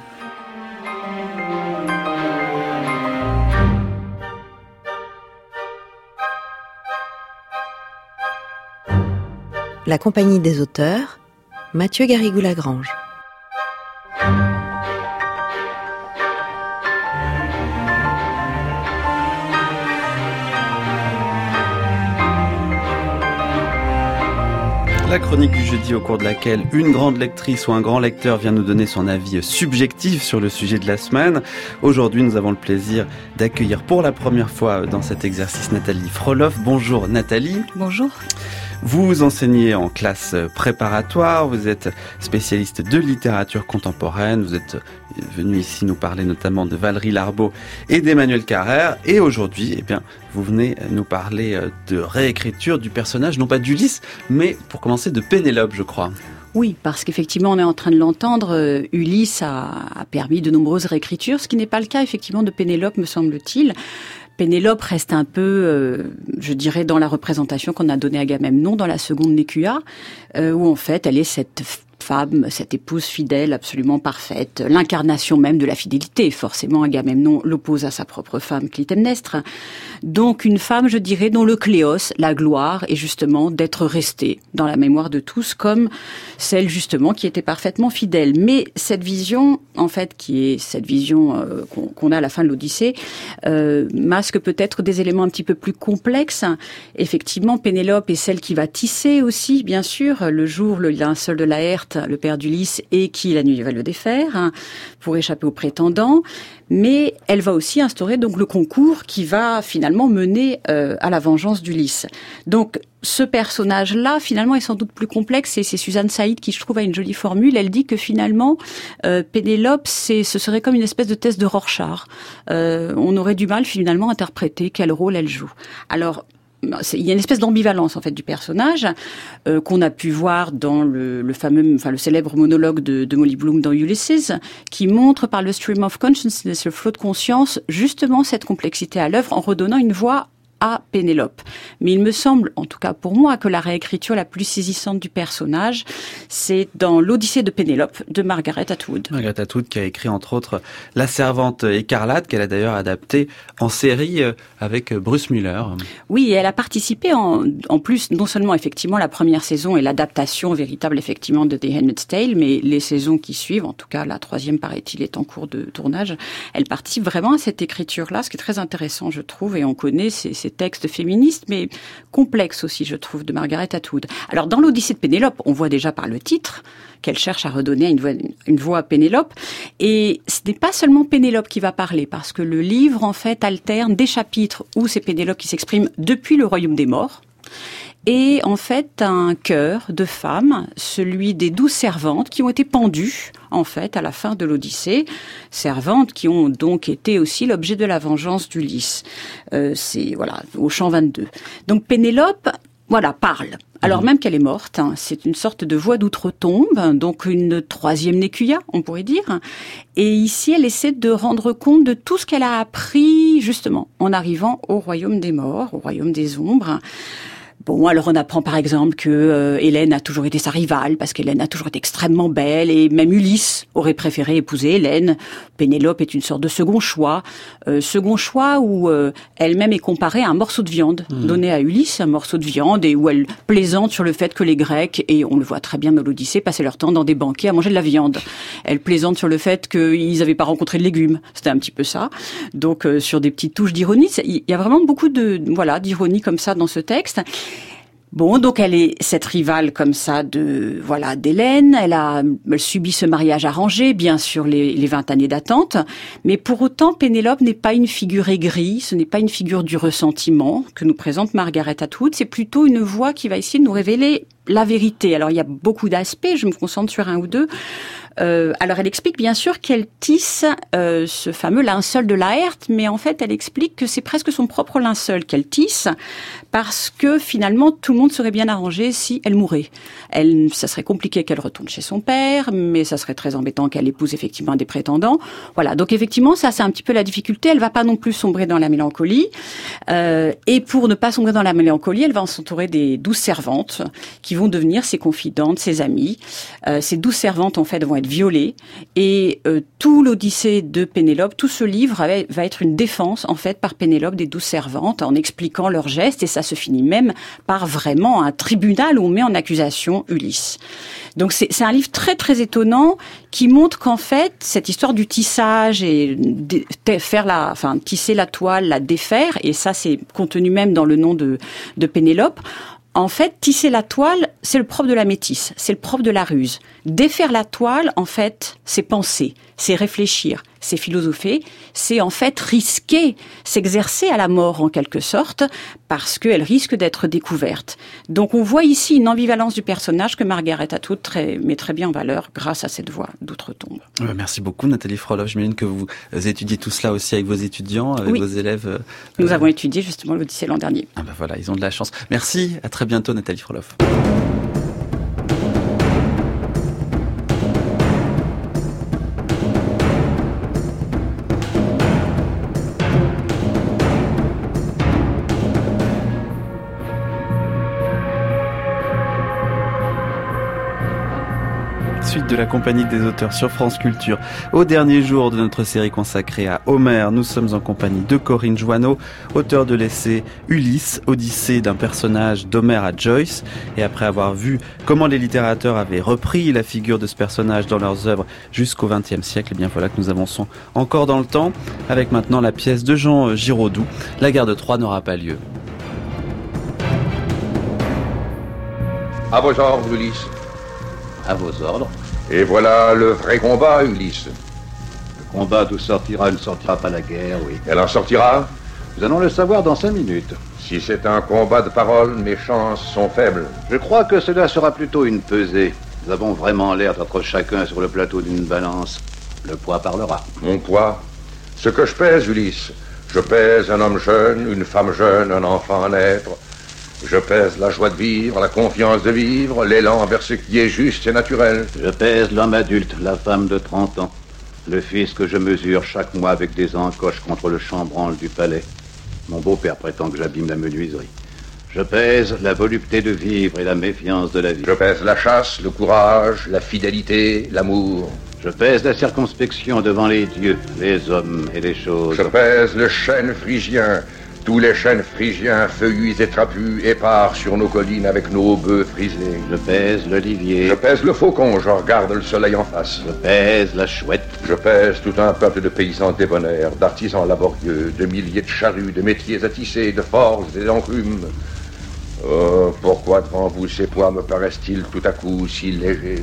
La compagnie des auteurs, Mathieu Garrigou-Lagrange. La chronique du jeudi au cours de laquelle une grande lectrice ou un grand lecteur vient nous donner son avis subjectif sur le sujet de la semaine. Aujourd'hui, nous avons le plaisir d'accueillir pour la première fois dans cet exercice Nathalie Froloff. Bonjour Nathalie. Bonjour. Vous enseignez en classe préparatoire, vous êtes spécialiste de littérature contemporaine, vous êtes venu ici nous parler notamment de Valérie Larbaud et d'Emmanuel Carrère, et aujourd'hui, vous venez nous parler de réécriture du personnage, non pas d'Ulysse, mais pour commencer de Pénélope, je crois. Oui, parce qu'effectivement, on est en train de l'entendre, Ulysse a permis de nombreuses réécritures, ce qui n'est pas le cas effectivement de Pénélope, me semble-t-il. Pénélope reste un peu, je dirais, dans la représentation qu'on a donnée à Agamemnon dans la seconde Nécua, où en fait, elle est cette femme, cette épouse fidèle, absolument parfaite, l'incarnation même de la fidélité. Forcément, Agamemnon l'oppose à sa propre femme, Clytemnestre. Donc, une femme, je dirais, dont le kléos, la gloire, est justement d'être restée dans la mémoire de tous comme celle, justement, qui était parfaitement fidèle. Mais cette vision, en fait, qui est cette vision qu'on a à la fin de l'Odyssée, masque peut-être des éléments un petit peu plus complexes. Effectivement, Pénélope est celle qui va tisser aussi, bien sûr, le jour, le linceul de Laërte, le père d'Ulysse, et qui, la nuit, va le défaire pour échapper aux prétendants. Mais elle va aussi instaurer donc le concours qui va finalement mener à la vengeance d'Ulysse. Donc ce personnage-là, finalement, est sans doute plus complexe, et c'est Suzanne Saïd qui, je trouve, a une jolie formule. Elle dit que finalement, Pénélope, ce serait comme une espèce de test de Rorschach. On aurait du mal finalement à interpréter quel rôle elle joue. Alors, il y a une espèce d'ambivalence en fait du personnage qu'on a pu voir dans le célèbre monologue de Molly Bloom dans Ulysses, qui montre par le stream of consciousness, le flot de conscience, justement cette complexité à l'œuvre en redonnant une voix à Pénélope. Mais il me semble, en tout cas pour moi, que la réécriture la plus saisissante du personnage, c'est dans l'Odyssée de Pénélope de Margaret Atwood. Margaret Atwood qui a écrit entre autres La Servante écarlate, qu'elle a d'ailleurs adaptée en série avec Bruce Muller. Oui, et elle a participé en plus, non seulement effectivement la première saison et l'adaptation véritable effectivement de The Handmaid's Tale, mais les saisons qui suivent, en tout cas la troisième paraît-il est en cours de tournage, elle participe vraiment à cette écriture-là, ce qui est très intéressant je trouve, et on connaît ces ces textes féministes, mais complexes aussi, je trouve, de Margaret Atwood. Alors, dans l'Odyssée de Pénélope, on voit déjà par le titre qu'elle cherche à redonner une voix à Pénélope. Et ce n'est pas seulement Pénélope qui va parler, parce que le livre, en fait, alterne des chapitres où c'est Pénélope qui s'exprime depuis le royaume des morts, et en fait un chœur de femmes, celui des 12 servantes qui ont été pendues en fait à la fin de l'Odyssée, servantes qui ont donc été aussi l'objet de la vengeance d'Ulysse. C'est voilà au chant 22. Donc Pénélope, voilà, parle. Alors même qu'elle est morte, hein, c'est une sorte de voix d'outre-tombe, donc une troisième Nécuia, on pourrait dire. Et ici, elle essaie de rendre compte de tout ce qu'elle a appris justement en arrivant au royaume des morts, au royaume des ombres. Bon, alors on apprend par exemple que Hélène a toujours été sa rivale, parce qu'Hélène a toujours été extrêmement belle, et même Ulysse aurait préféré épouser Hélène. Pénélope est une sorte de second choix où elle-même est comparée à un morceau de viande donné à Ulysse, un morceau de viande, et où elle plaisante sur le fait que les Grecs, et on le voit très bien dans l'Odyssée, passaient leur temps dans des banquets à manger de la viande. Elle plaisante sur le fait qu'ils n'avaient pas rencontré de légumes. C'était un petit peu ça. Donc sur des petites touches d'ironie, il y a vraiment beaucoup d'ironie comme ça dans ce texte. Bon, donc elle est cette rivale comme ça d'Hélène. Elle subit ce mariage arrangé, bien sûr les 20 années d'attente. Mais pour autant, Pénélope n'est pas une figure aigrie, ce n'est pas une figure du ressentiment que nous présente Margaret Atwood. C'est plutôt une voix qui va essayer de nous révéler la vérité. Alors il y a beaucoup d'aspects, je me concentre sur un ou deux. Alors elle explique bien sûr qu'elle tisse ce fameux linceul de Laërte, mais en fait elle explique que c'est presque son propre linceul qu'elle tisse, parce que finalement tout le monde serait bien arrangé si elle mourait. Ça serait compliqué qu'elle retourne chez son père, mais ça serait très embêtant qu'elle épouse effectivement un des prétendants. Voilà, donc effectivement ça c'est un petit peu la difficulté. Elle va pas non plus sombrer dans la mélancolie, et pour ne pas sombrer dans la mélancolie, elle va s'entourer des 12 servantes qui vont devenir ses confidentes, ses amies. Ces 12 servantes en fait vont être violée, et tout l'Odyssée de Pénélope, tout ce livre va être une défense en fait par Pénélope des 12 servantes en expliquant leurs gestes, et ça se finit même par vraiment un tribunal où on met en accusation Ulysse. Donc c'est un livre très très étonnant qui montre qu'en fait cette histoire du tissage et tisser la toile, la défaire, et ça c'est contenu même dans le nom de Pénélope. En fait, tisser la toile, c'est le propre de la métisse, c'est le propre de la ruse. Défaire la toile, en fait, c'est penser, c'est réfléchir, c'est philosopher, c'est en fait risquer, s'exercer à la mort en quelque sorte, parce qu'elle risque d'être découverte. Donc on voit ici une ambivalence du personnage que Margaret Atwood met très bien en valeur grâce à cette voix d'outre-tombe. Merci beaucoup Nathalie Frolov. J'imagine que vous étudiez tout cela aussi avec vos étudiants, avec vos élèves. Nous avons étudié justement l'Odyssée l'an dernier. Ah ben voilà, ils ont de la chance. Merci, à très bientôt Nathalie Frolov. Suite de la compagnie des auteurs sur France Culture. Au dernier jour de notre série consacrée à Homère, nous sommes en compagnie de Corinne Joanneau, auteure de l'essai Ulysse, Odyssée d'un personnage d'Homère à Joyce. Et après avoir vu comment les littérateurs avaient repris la figure de ce personnage dans leurs œuvres jusqu'au XXe siècle, et bien voilà que nous avançons encore dans le temps, avec maintenant la pièce de Jean Giraudoux, La guerre de Troie n'aura pas lieu. À vos ordres, Ulysse. À vos ordres. Et voilà le vrai combat, Ulysse. Le combat d'où sortira ne sortira pas la guerre, oui. Elle en sortira? Nous allons le savoir dans 5 minutes. Si c'est un combat de paroles, mes chances sont faibles. Je crois que cela sera plutôt une pesée. Nous avons vraiment l'air d'être chacun sur le plateau d'une balance. Le poids parlera. Mon poids? Ce que je pèse, Ulysse. Je pèse un homme jeune, une femme jeune, un enfant à naître. Je pèse la joie de vivre, la confiance de vivre, l'élan vers ce qui est juste et naturel. Je pèse l'homme adulte, la femme de 30 ans, le fils que je mesure chaque mois avec des encoches contre le chambranle du palais. Mon beau-père prétend que j'abîme la menuiserie. Je pèse la volupté de vivre et la méfiance de la vie. Je pèse la chasse, le courage, la fidélité, l'amour. Je pèse la circonspection devant les dieux, les hommes et les choses. Je pèse le chêne phrygien, Tous les chênes phrygiens, feuillus et trapus, épars sur nos collines avec nos bœufs frisés. Je pèse l'olivier. Je pèse le faucon, je regarde le soleil en face. Je pèse la chouette. Je pèse tout un peuple de paysans débonnaires, d'artisans laborieux, de milliers de charrues, de métiers à tisser, de forges et d'enclumes. Oh, pourquoi devant vous ces poids me paraissent-ils tout à coup si légers?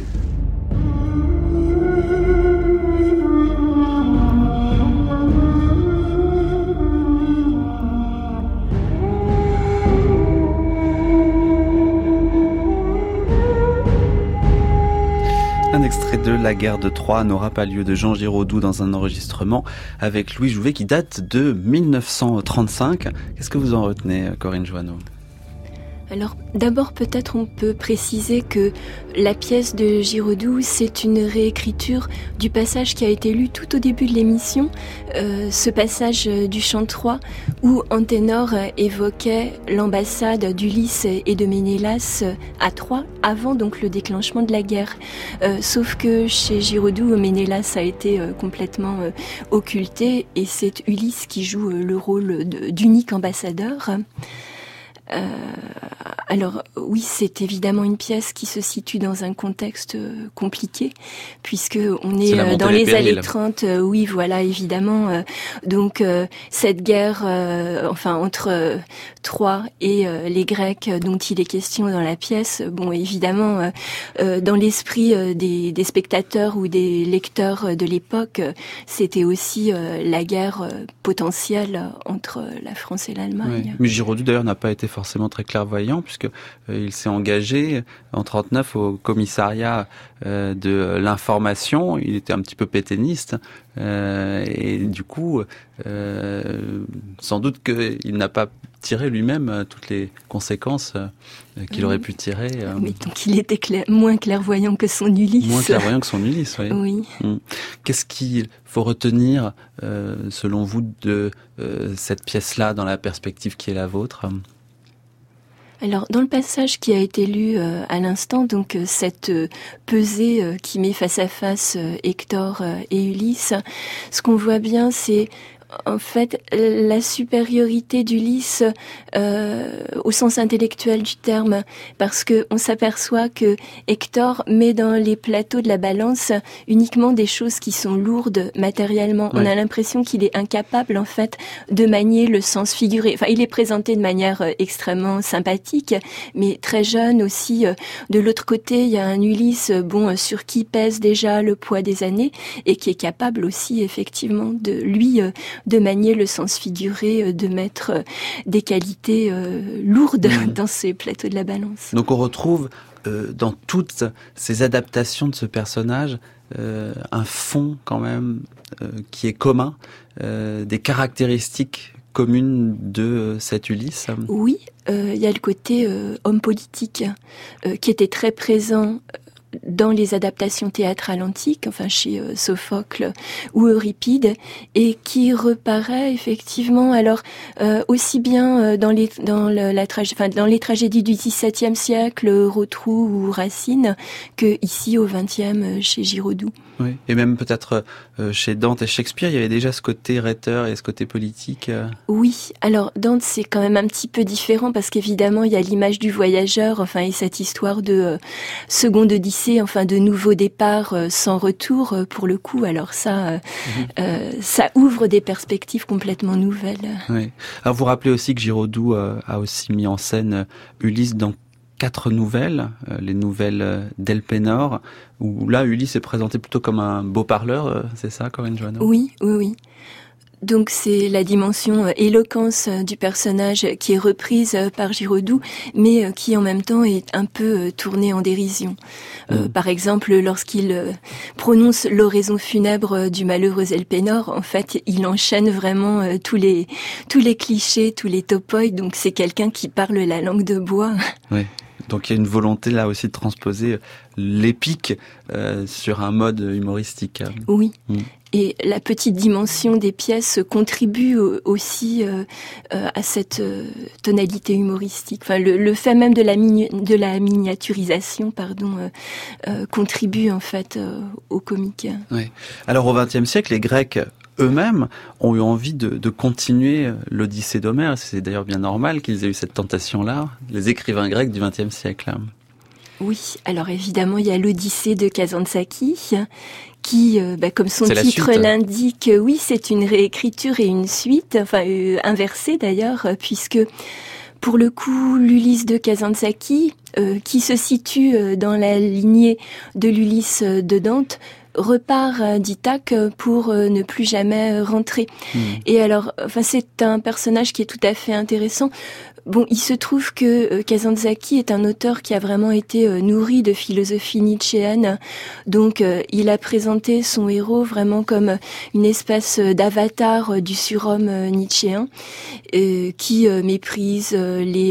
Un extrait de La guerre de Troie n'aura pas lieu de Jean Giraudoux dans un enregistrement avec Louis Jouvet qui date de 1935. Qu'est-ce que vous en retenez, Corinne Joanneau ? Alors d'abord peut-être on peut préciser que la pièce de Giraudoux c'est une réécriture du passage qui a été lu tout au début de l'émission, ce passage du chant 3 où Anténor évoquait l'ambassade d'Ulysse et de Ménélas à Troie avant donc le déclenchement de la guerre. Sauf que chez Giraudoux, Ménélas a été complètement occulté et c'est Ulysse qui joue le rôle d'unique ambassadeur. Alors oui, c'est évidemment une pièce qui se situe dans un contexte compliqué, puisque on est dans les années 30. Oui, voilà, évidemment. Donc cette guerre, entre Troie et les Grecs, dont il est question dans la pièce. Bon, évidemment, dans l'esprit des spectateurs ou des lecteurs de l'époque, c'était aussi la guerre potentielle entre la France et l'Allemagne. Oui. Mais Giraudoux d'ailleurs n'a pas été forcément très clairvoyant puisque il s'est engagé en 1939 au commissariat de l'information. Il était un petit peu pétainiste et du coup sans doute qu'il n'a pas tiré lui-même toutes les conséquences qu'il aurait pu tirer. Mais donc il était moins clairvoyant que son Ulysse. Moins clairvoyant que son Ulysse, oui. Oui. Qu'est-ce qu'il faut retenir selon vous de cette pièce-là dans la perspective qui est la vôtre ? Alors, dans le passage qui a été lu à l'instant, donc cette pesée qui met face à face Hector et Ulysse, ce qu'on voit bien, c'est en fait la supériorité d'Ulysse au sens intellectuel du terme, parce que on s'aperçoit que Hector met dans les plateaux de la balance uniquement des choses qui sont lourdes matériellement. Ouais. On a l'impression qu'il est incapable en fait de manier le sens figuré. Enfin, il est présenté de manière extrêmement sympathique, mais très jeune aussi. De l'autre côté, il y a un Ulysse sur qui pèse déjà le poids des années et qui est capable aussi effectivement de manier le sens figuré, de mettre des qualités lourdes dans ces plateaux de la balance. Donc on retrouve dans toutes ces adaptations de ce personnage un fond quand même qui est commun, des caractéristiques communes de cet Ulysse. Oui, il y a le côté homme politique qui était très présent dans les adaptations théâtrales antiques, enfin chez Sophocle ou Euripide, et qui reparaît effectivement alors aussi bien dans les tragédies du XVIIe siècle, Rotrou ou Racine, que ici au XXe chez Giraudoux. Oui, et même peut-être chez Dante et Shakespeare, il y avait déjà ce côté rhéteur et ce côté politique. Oui, alors Dante c'est quand même un petit peu différent parce qu'évidemment il y a l'image du voyageur, enfin et cette histoire de seconde odyssée, enfin de nouveau départ sans retour pour le coup. Alors ça, ça ouvre des perspectives complètement nouvelles. Oui. Alors vous rappelez aussi que Giraudoux a aussi mis en scène Ulysse dans 4 nouvelles, les nouvelles d'Elpenor, où là Ulysse est présenté plutôt comme un beau parleur, c'est ça, Corinne Joanneau ? Oui. Donc c'est la dimension éloquence du personnage qui est reprise par Giraudoux, mais qui en même temps est un peu tournée en dérision. Par exemple, lorsqu'il prononce l'oraison funèbre du malheureux Elpenor, en fait, il enchaîne vraiment tous les clichés, tous les topoïdes. Donc c'est quelqu'un qui parle la langue de bois. Oui. Donc il y a une volonté là aussi de transposer l'épique sur un mode humoristique. Oui. Et la petite dimension des pièces contribue aussi à cette tonalité humoristique. Enfin, le fait même de la miniaturisation, contribue en fait au comique. Oui. Alors au XXe siècle, les Grecs eux-mêmes ont eu envie de continuer l'Odyssée d'Homère. C'est d'ailleurs bien normal qu'ils aient eu cette tentation-là, les écrivains grecs du XXe siècle. Oui, alors évidemment, il y a l'Odyssée de Kazantzakis, qui, comme son titre l'indique, oui, c'est une réécriture et une suite, inversée d'ailleurs, puisque pour le coup, l'Ulysse de Kazantzakis, qui se situe dans la lignée de l'Ulysse de Dante, repart d'Ithaque pour ne plus jamais rentrer. Et alors, c'est un personnage qui est tout à fait intéressant. Bon, il se trouve que Kazantzakis est un auteur qui a vraiment été nourri de philosophie nietzschéenne. Donc, il a présenté son héros vraiment comme une espèce d'avatar du surhomme nietzschéen qui méprise les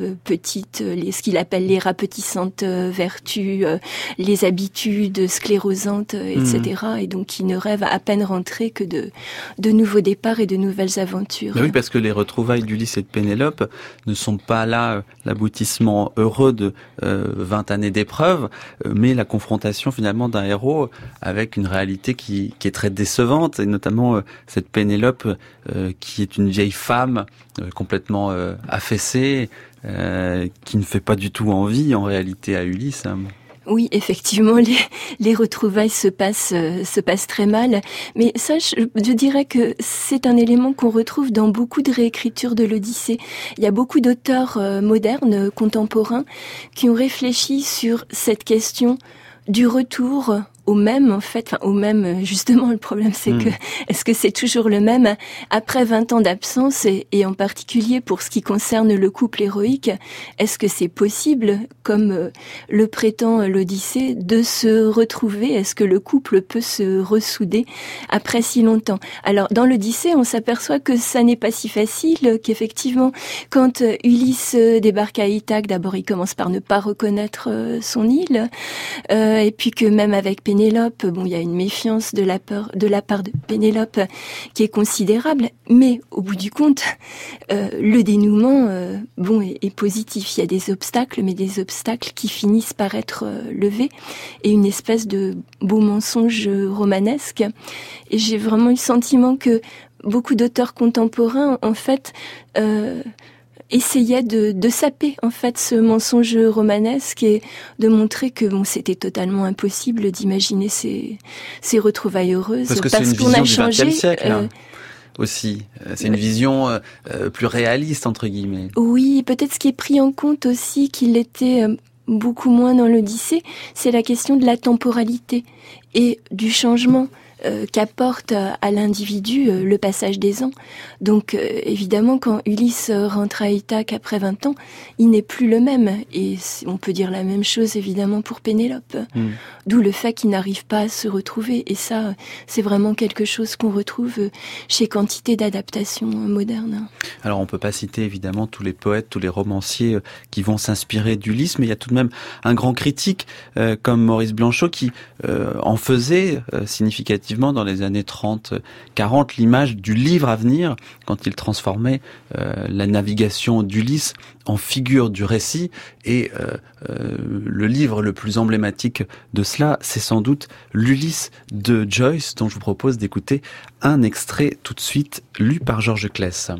ce qu'il appelle les rapetissantes vertus, les habitudes sclérosantes, etc. Et donc, qui ne rêve à peine rentrer que de nouveaux départs et de nouvelles aventures. Mais oui, parce que les retrouvailles d'Ulysse et de Pénélope ne sont pas là l'aboutissement heureux de 20 années d'épreuves, mais la confrontation finalement d'un héros avec une réalité qui est très décevante, et notamment cette Pénélope qui est une vieille femme complètement affaissée, qui ne fait pas du tout envie en réalité à Ulysse. Oui, effectivement, les retrouvailles se passent très mal. Mais ça, je dirais que c'est un élément qu'on retrouve dans beaucoup de réécritures de l'Odyssée. Il y a beaucoup d'auteurs modernes, contemporains, qui ont réfléchi sur cette question du retour au même, en fait, au même, justement, le problème, c'est que, est-ce que c'est toujours le même après 20 ans d'absence, et en particulier pour ce qui concerne le couple héroïque, est-ce que c'est possible, comme le prétend l'Odyssée, de se retrouver? Est-ce que le couple peut se ressouder après si longtemps? Alors, dans l'Odyssée, on s'aperçoit que ça n'est pas si facile, qu'effectivement, quand Ulysse débarque à Ithaque, d'abord, il commence par ne pas reconnaître son île, et puis que même avec Pénélope, il y a une méfiance de la part de Pénélope qui est considérable, mais au bout du compte, le dénouement, est positif. Il y a des obstacles, mais des obstacles qui finissent par être levés, et une espèce de beau mensonge romanesque. Et j'ai vraiment eu le sentiment que beaucoup d'auteurs contemporains, en fait, essayait de saper en fait ce mensonge romanesque et de montrer que c'était totalement impossible d'imaginer ces retrouvailles heureuses, parce qu'on a changé du XXe siècle, aussi. C'est une vision plus réaliste entre guillemets. Oui, peut-être ce qui est pris en compte aussi, qu'il était beaucoup moins dans l'Odyssée, c'est la question de la temporalité et du changement qu'apporte à l'individu le passage des ans. Donc évidemment, quand Ulysse rentre à Ithaque après 20 ans, il n'est plus le même. Et on peut dire la même chose évidemment pour Pénélope. D'où le fait qu'il n'arrive pas à se retrouver. Et ça, c'est vraiment quelque chose qu'on retrouve chez quantité d'adaptations modernes. Alors on peut pas citer évidemment tous les poètes, tous les romanciers qui vont s'inspirer d'Ulysse, mais il y a tout de même un grand critique comme Maurice Blanchot qui en faisait significativement dans les années 30-40 l'image du livre à venir, quand il transformait la navigation d'Ulysse en figure du récit. Et le livre le plus emblématique de cela, c'est sans doute l'Ulysse de Joyce, dont je vous propose d'écouter un extrait tout de suite, lu par Georges Claes.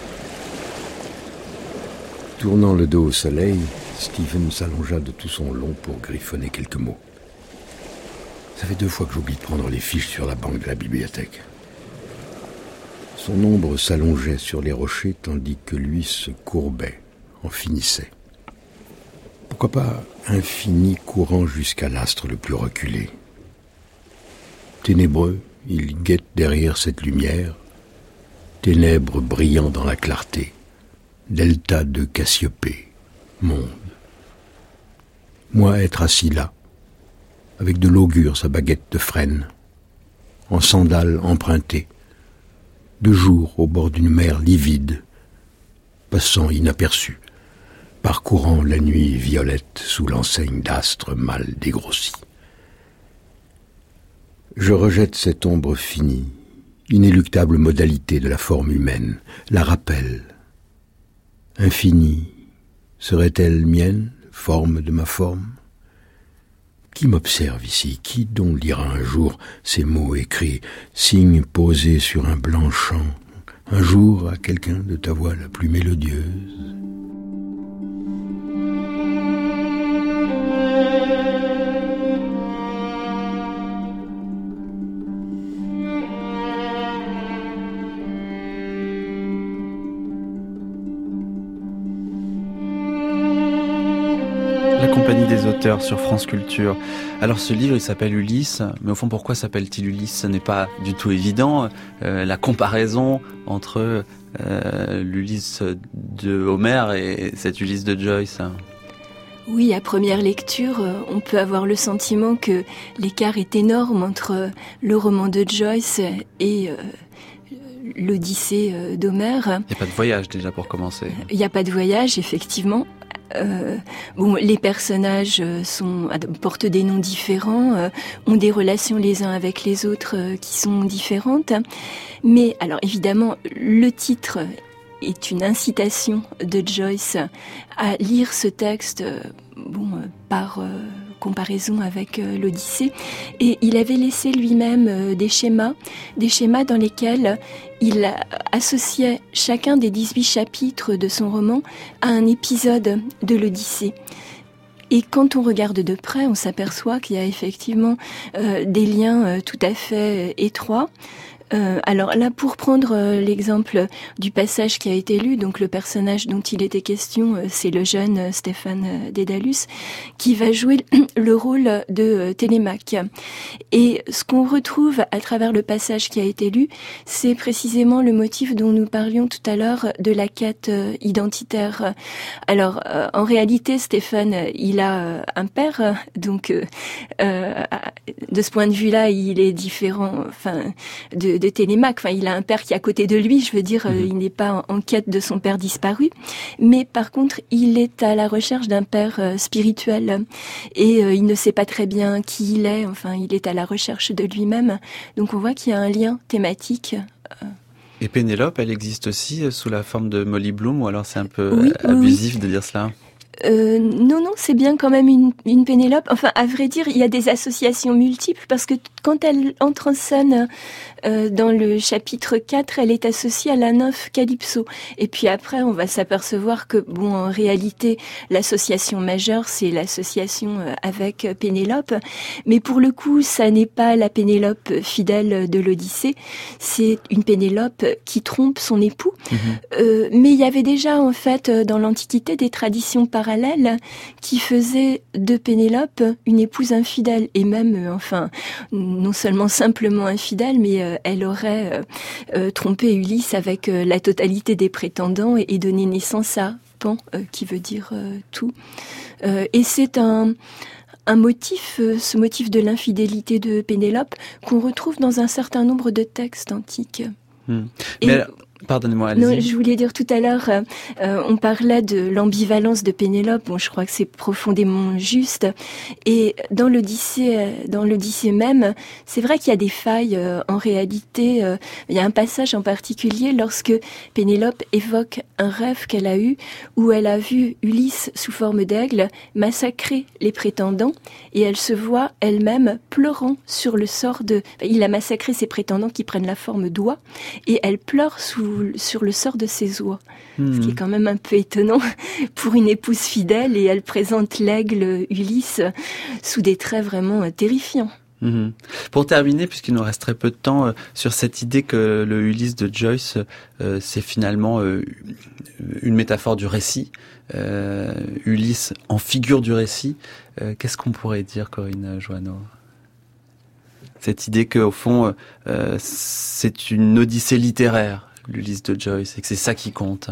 Tournant le dos au soleil, Stephen s'allongea de tout son long pour griffonner quelques mots. Ça fait 2 fois que j'oublie de prendre les fiches sur la banque de la bibliothèque. Son ombre s'allongeait sur les rochers tandis que lui se courbait, en finissait. Pourquoi pas infini courant jusqu'à l'astre le plus reculé? Ténébreux, il guette derrière cette lumière, ténèbres brillant dans la clarté, delta de Cassiopée, monde. Moi être assis là, avec de l'augure sa baguette de frêne, en sandales empruntées, de jour au bord d'une mer livide, passant inaperçu, parcourant la nuit violette sous l'enseigne d'astres mal dégrossis. Je rejette cette ombre finie, inéluctable modalité de la forme humaine, la rappelle. Infinie, serait-elle mienne, forme de ma forme? Qui m'observe ici? Qui donc lira un jour ces mots écrits, signes posés sur un blanc champ, un jour à quelqu'un de ta voix la plus mélodieuse? Sur France Culture. Alors ce livre il s'appelle Ulysse, mais au fond pourquoi s'appelle-t-il Ulysse? Ce n'est pas du tout évident, la comparaison entre l'Ulysse de Homère et cet Ulysse de Joyce. Oui, à première lecture, on peut avoir le sentiment que l'écart est énorme entre le roman de Joyce et l'Odyssée d'Homère. Il n'y a pas de voyage déjà pour commencer. Il n'y a pas de voyage, effectivement. Les personnages portent des noms différents, ont des relations les uns avec les autres qui sont différentes. Mais alors évidemment, le titre est une incitation de Joyce à lire ce texte par comparaison avec l'Odyssée. Et il avait laissé lui-même des schémas dans lesquels il associait chacun des 18 chapitres de son roman à un épisode de l'Odyssée. Et quand on regarde de près, on s'aperçoit qu'il y a effectivement des liens tout à fait étroits. Alors là, pour prendre l'exemple du passage qui a été lu, donc le personnage dont il était question, c'est le jeune Stéphane Dédalus, qui va jouer le rôle de Télémaque. Et ce qu'on retrouve à travers le passage qui a été lu, c'est précisément le motif dont nous parlions tout à l'heure de la quête identitaire. Alors, en réalité, Stéphane, il a un père, donc de ce point de vue-là, il est différent, de Télémaque. Il a un père qui est à côté de lui, je veux dire, il n'est pas en quête de son père disparu, mais par contre, il est à la recherche d'un père spirituel et il ne sait pas très bien qui il est, il est à la recherche de lui-même. Donc on voit qu'il y a un lien thématique. Et Pénélope, elle existe aussi sous la forme de Molly Bloom, ou alors c'est un peu abusif de dire cela? Non, c'est bien quand même une Pénélope. À vrai dire, il y a des associations multiples parce que quand elle entre en scène dans le chapitre 4, elle est associée à la nymphe Calypso. Et puis après, on va s'apercevoir que, en réalité, l'association majeure, c'est l'association avec Pénélope. Mais pour le coup, ça n'est pas la Pénélope fidèle de l'Odyssée. C'est une Pénélope qui trompe son époux. Mais il y avait déjà, en fait, dans l'Antiquité, des traditions parallèles qui faisaient de Pénélope une épouse infidèle. Et même, non seulement simplement infidèle, mais elle aurait trompé Ulysse avec la totalité des prétendants et donné naissance à Pan, qui veut dire tout. Et c'est un motif, ce motif de l'infidélité de Pénélope, qu'on retrouve dans un certain nombre de textes antiques. Pardonnez-moi, allez-y. Non, je voulais dire tout à l'heure, on parlait de l'ambivalence de Pénélope. Je crois que c'est profondément juste. Et dans l'Odyssée même, c'est vrai qu'il y a des failles. En réalité, il y a un passage en particulier lorsque Pénélope évoque un rêve qu'elle a eu, où elle a vu Ulysse sous forme d'aigle massacrer les prétendants, et elle se voit elle-même pleurant sur le sort de... Il a massacré ses prétendants qui prennent la forme d'oies, et elle pleure sur le sort de ses oies. Ce qui est quand même un peu étonnant pour une épouse fidèle, et elle présente l'aigle Ulysse sous des traits vraiment terrifiants. Pour terminer, puisqu'il nous reste très peu de temps, sur cette idée que le Ulysse de Joyce, c'est finalement une métaphore du récit, Ulysse en figure du récit, qu'est-ce qu'on pourrait dire, Corinne Joanneau? Cette idée qu'au fond, c'est une odyssée littéraire, l'Ulysse de Joyce, et que c'est ça qui compte.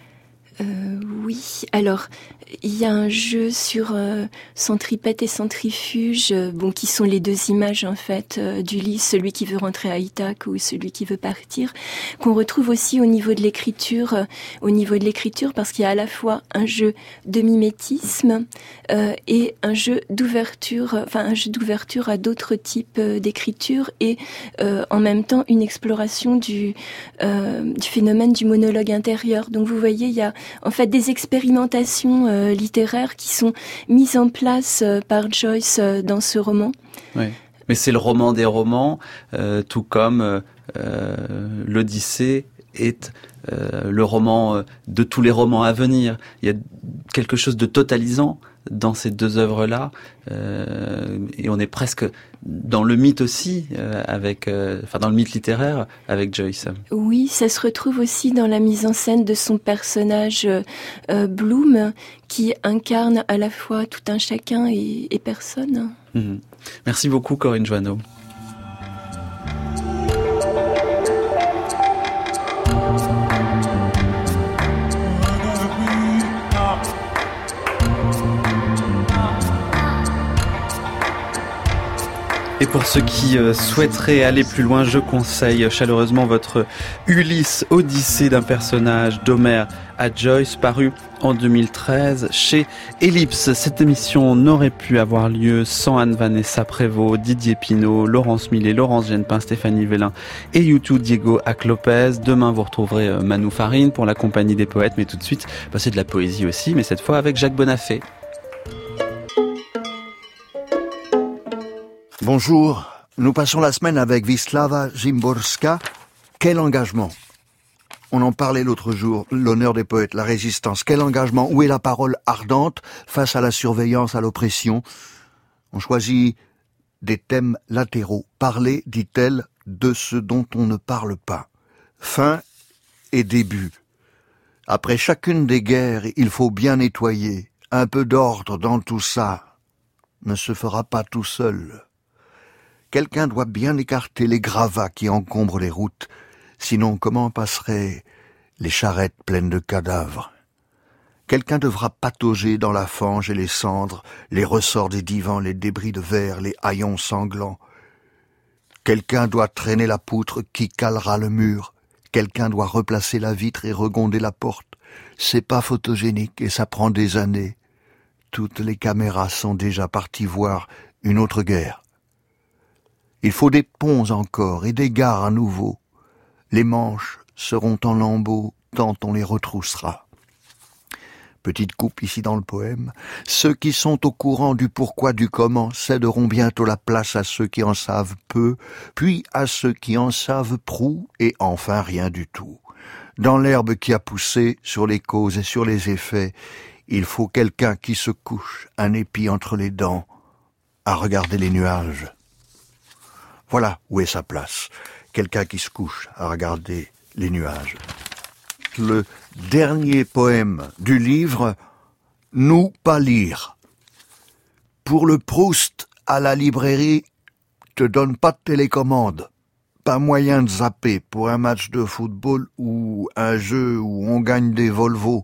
Oui, alors il y a un jeu sur centripète et centrifuge, qui sont les deux images en fait d'Ulysse, celui qui veut rentrer à Ithaque ou celui qui veut partir, qu'on retrouve aussi au niveau de l'écriture, parce qu'il y a à la fois un jeu de mimétisme et un jeu d'ouverture, à d'autres types d'écriture, et en même temps une exploration du phénomène du monologue intérieur. Donc vous voyez, il y a en fait des expérimentations littéraires qui sont mises en place par Joyce dans ce roman. Oui. Mais c'est le roman des romans, tout comme l'Odyssée est le roman de tous les romans à venir. Il y a quelque chose de totalisant dans ces deux œuvres-là, et on est presque dans le mythe aussi, dans le mythe littéraire avec Joyce. Oui, ça se retrouve aussi dans la mise en scène de son personnage Bloom, qui incarne à la fois tout un chacun et personne. Merci beaucoup Corinne Joanneau. Et pour ceux qui souhaiteraient aller plus loin, je conseille chaleureusement votre Ulysse, Odyssée d'un personnage d'Homère à Joyce, paru en 2013 chez Ellipse. Cette émission n'aurait pu avoir lieu sans Anne-Vanessa Prévost, Didier Pinault, Laurence Millet, Laurence Genepin, Stéphanie Vélin et YouTube Diego Ac-Lopez. Demain, vous retrouverez Manou Farine pour la Compagnie des Poètes, mais tout de suite, c'est de la poésie aussi, mais cette fois avec Jacques Bonafé. Bonjour, nous passons la semaine avec Wisława Szymborska. Quel engagement! On en parlait l'autre jour, l'honneur des poètes, la résistance. Quel engagement! Où est la parole ardente face à la surveillance, à l'oppression? On choisit des thèmes latéraux. Parler, dit-elle, de ce dont on ne parle pas. Fin et début. Après chacune des guerres, il faut bien nettoyer. Un peu d'ordre dans tout ça ne se fera pas tout seul. Quelqu'un doit bien écarter les gravats qui encombrent les routes, sinon comment passeraient les charrettes pleines de cadavres? Quelqu'un devra patauger dans la fange et les cendres, les ressorts des divans, les débris de verre, les haillons sanglants. Quelqu'un doit traîner la poutre qui calera le mur. Quelqu'un doit replacer la vitre et regonder la porte. C'est pas photogénique et ça prend des années. Toutes les caméras sont déjà parties voir une autre guerre. Il faut des ponts encore et des gares à nouveau. Les manches seront en lambeaux tant on les retroussera. Petite coupe ici dans le poème. Ceux qui sont au courant du pourquoi du comment céderont bientôt la place à ceux qui en savent peu, puis à ceux qui en savent prou et enfin rien du tout. Dans l'herbe qui a poussé, sur les causes et sur les effets, il faut quelqu'un qui se couche, un épi entre les dents, à regarder les nuages. Voilà où est sa place. Quelqu'un qui se couche à regarder les nuages. Le dernier poème du livre, Nous pas lire. Pour le Proust, à la librairie, te donne pas de télécommande. Pas moyen de zapper pour un match de football ou un jeu où on gagne des Volvo.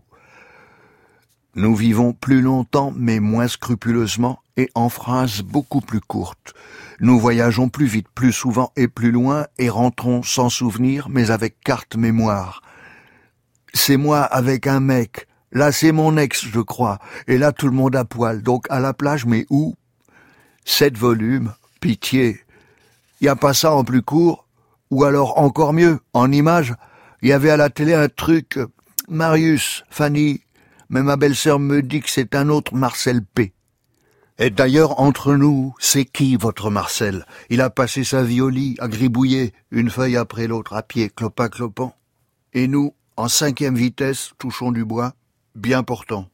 Nous vivons plus longtemps mais moins scrupuleusement et en phrases beaucoup plus courtes. Nous voyageons plus vite, plus souvent et plus loin et rentrons sans souvenir mais avec carte mémoire. C'est moi avec un mec. Là c'est mon ex, je crois. Et là tout le monde à poil. Donc à la plage, mais où? 7 volumes. Pitié. Y a pas ça en plus court? Ou alors encore mieux, en images? Il y avait à la télé un truc. Marius, Fanny. Mais ma belle-sœur me dit que c'est un autre Marcel P. Et d'ailleurs, entre nous, c'est qui votre Marcel? Il a passé sa vie au lit, à gribouiller, une feuille après l'autre, à pied, clopin-clopant. Et nous, en 5e vitesse, touchons du bois, bien portant.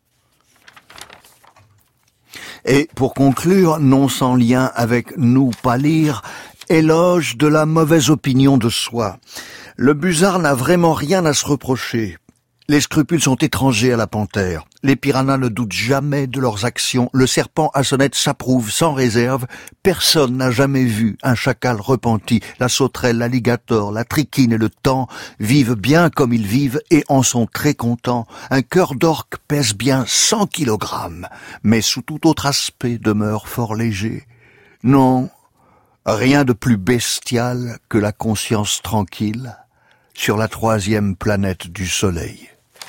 Et pour conclure, non sans lien avec nous pas lire, éloge de la mauvaise opinion de soi. Le busard n'a vraiment rien à se reprocher. Les scrupules sont étrangers à la panthère. Les piranhas ne doutent jamais de leurs actions. Le serpent à sonnette s'approuve sans réserve. Personne n'a jamais vu un chacal repenti. La sauterelle, l'alligator, la triquine et le taon vivent bien comme ils vivent et en sont très contents. Un cœur d'orque pèse bien 100 kilogrammes, mais sous tout autre aspect demeure fort léger. Non, rien de plus bestial que la conscience tranquille sur la 3e planète du Soleil.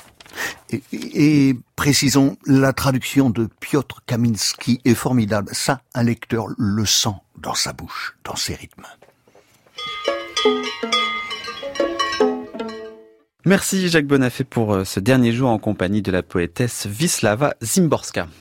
Et précisons, la traduction de Piotr Kaminski est formidable. Ça, un lecteur le sent dans sa bouche, dans ses rythmes. Merci Jacques Bonafé pour ce dernier jour en compagnie de la poétesse Wisława Szymborska.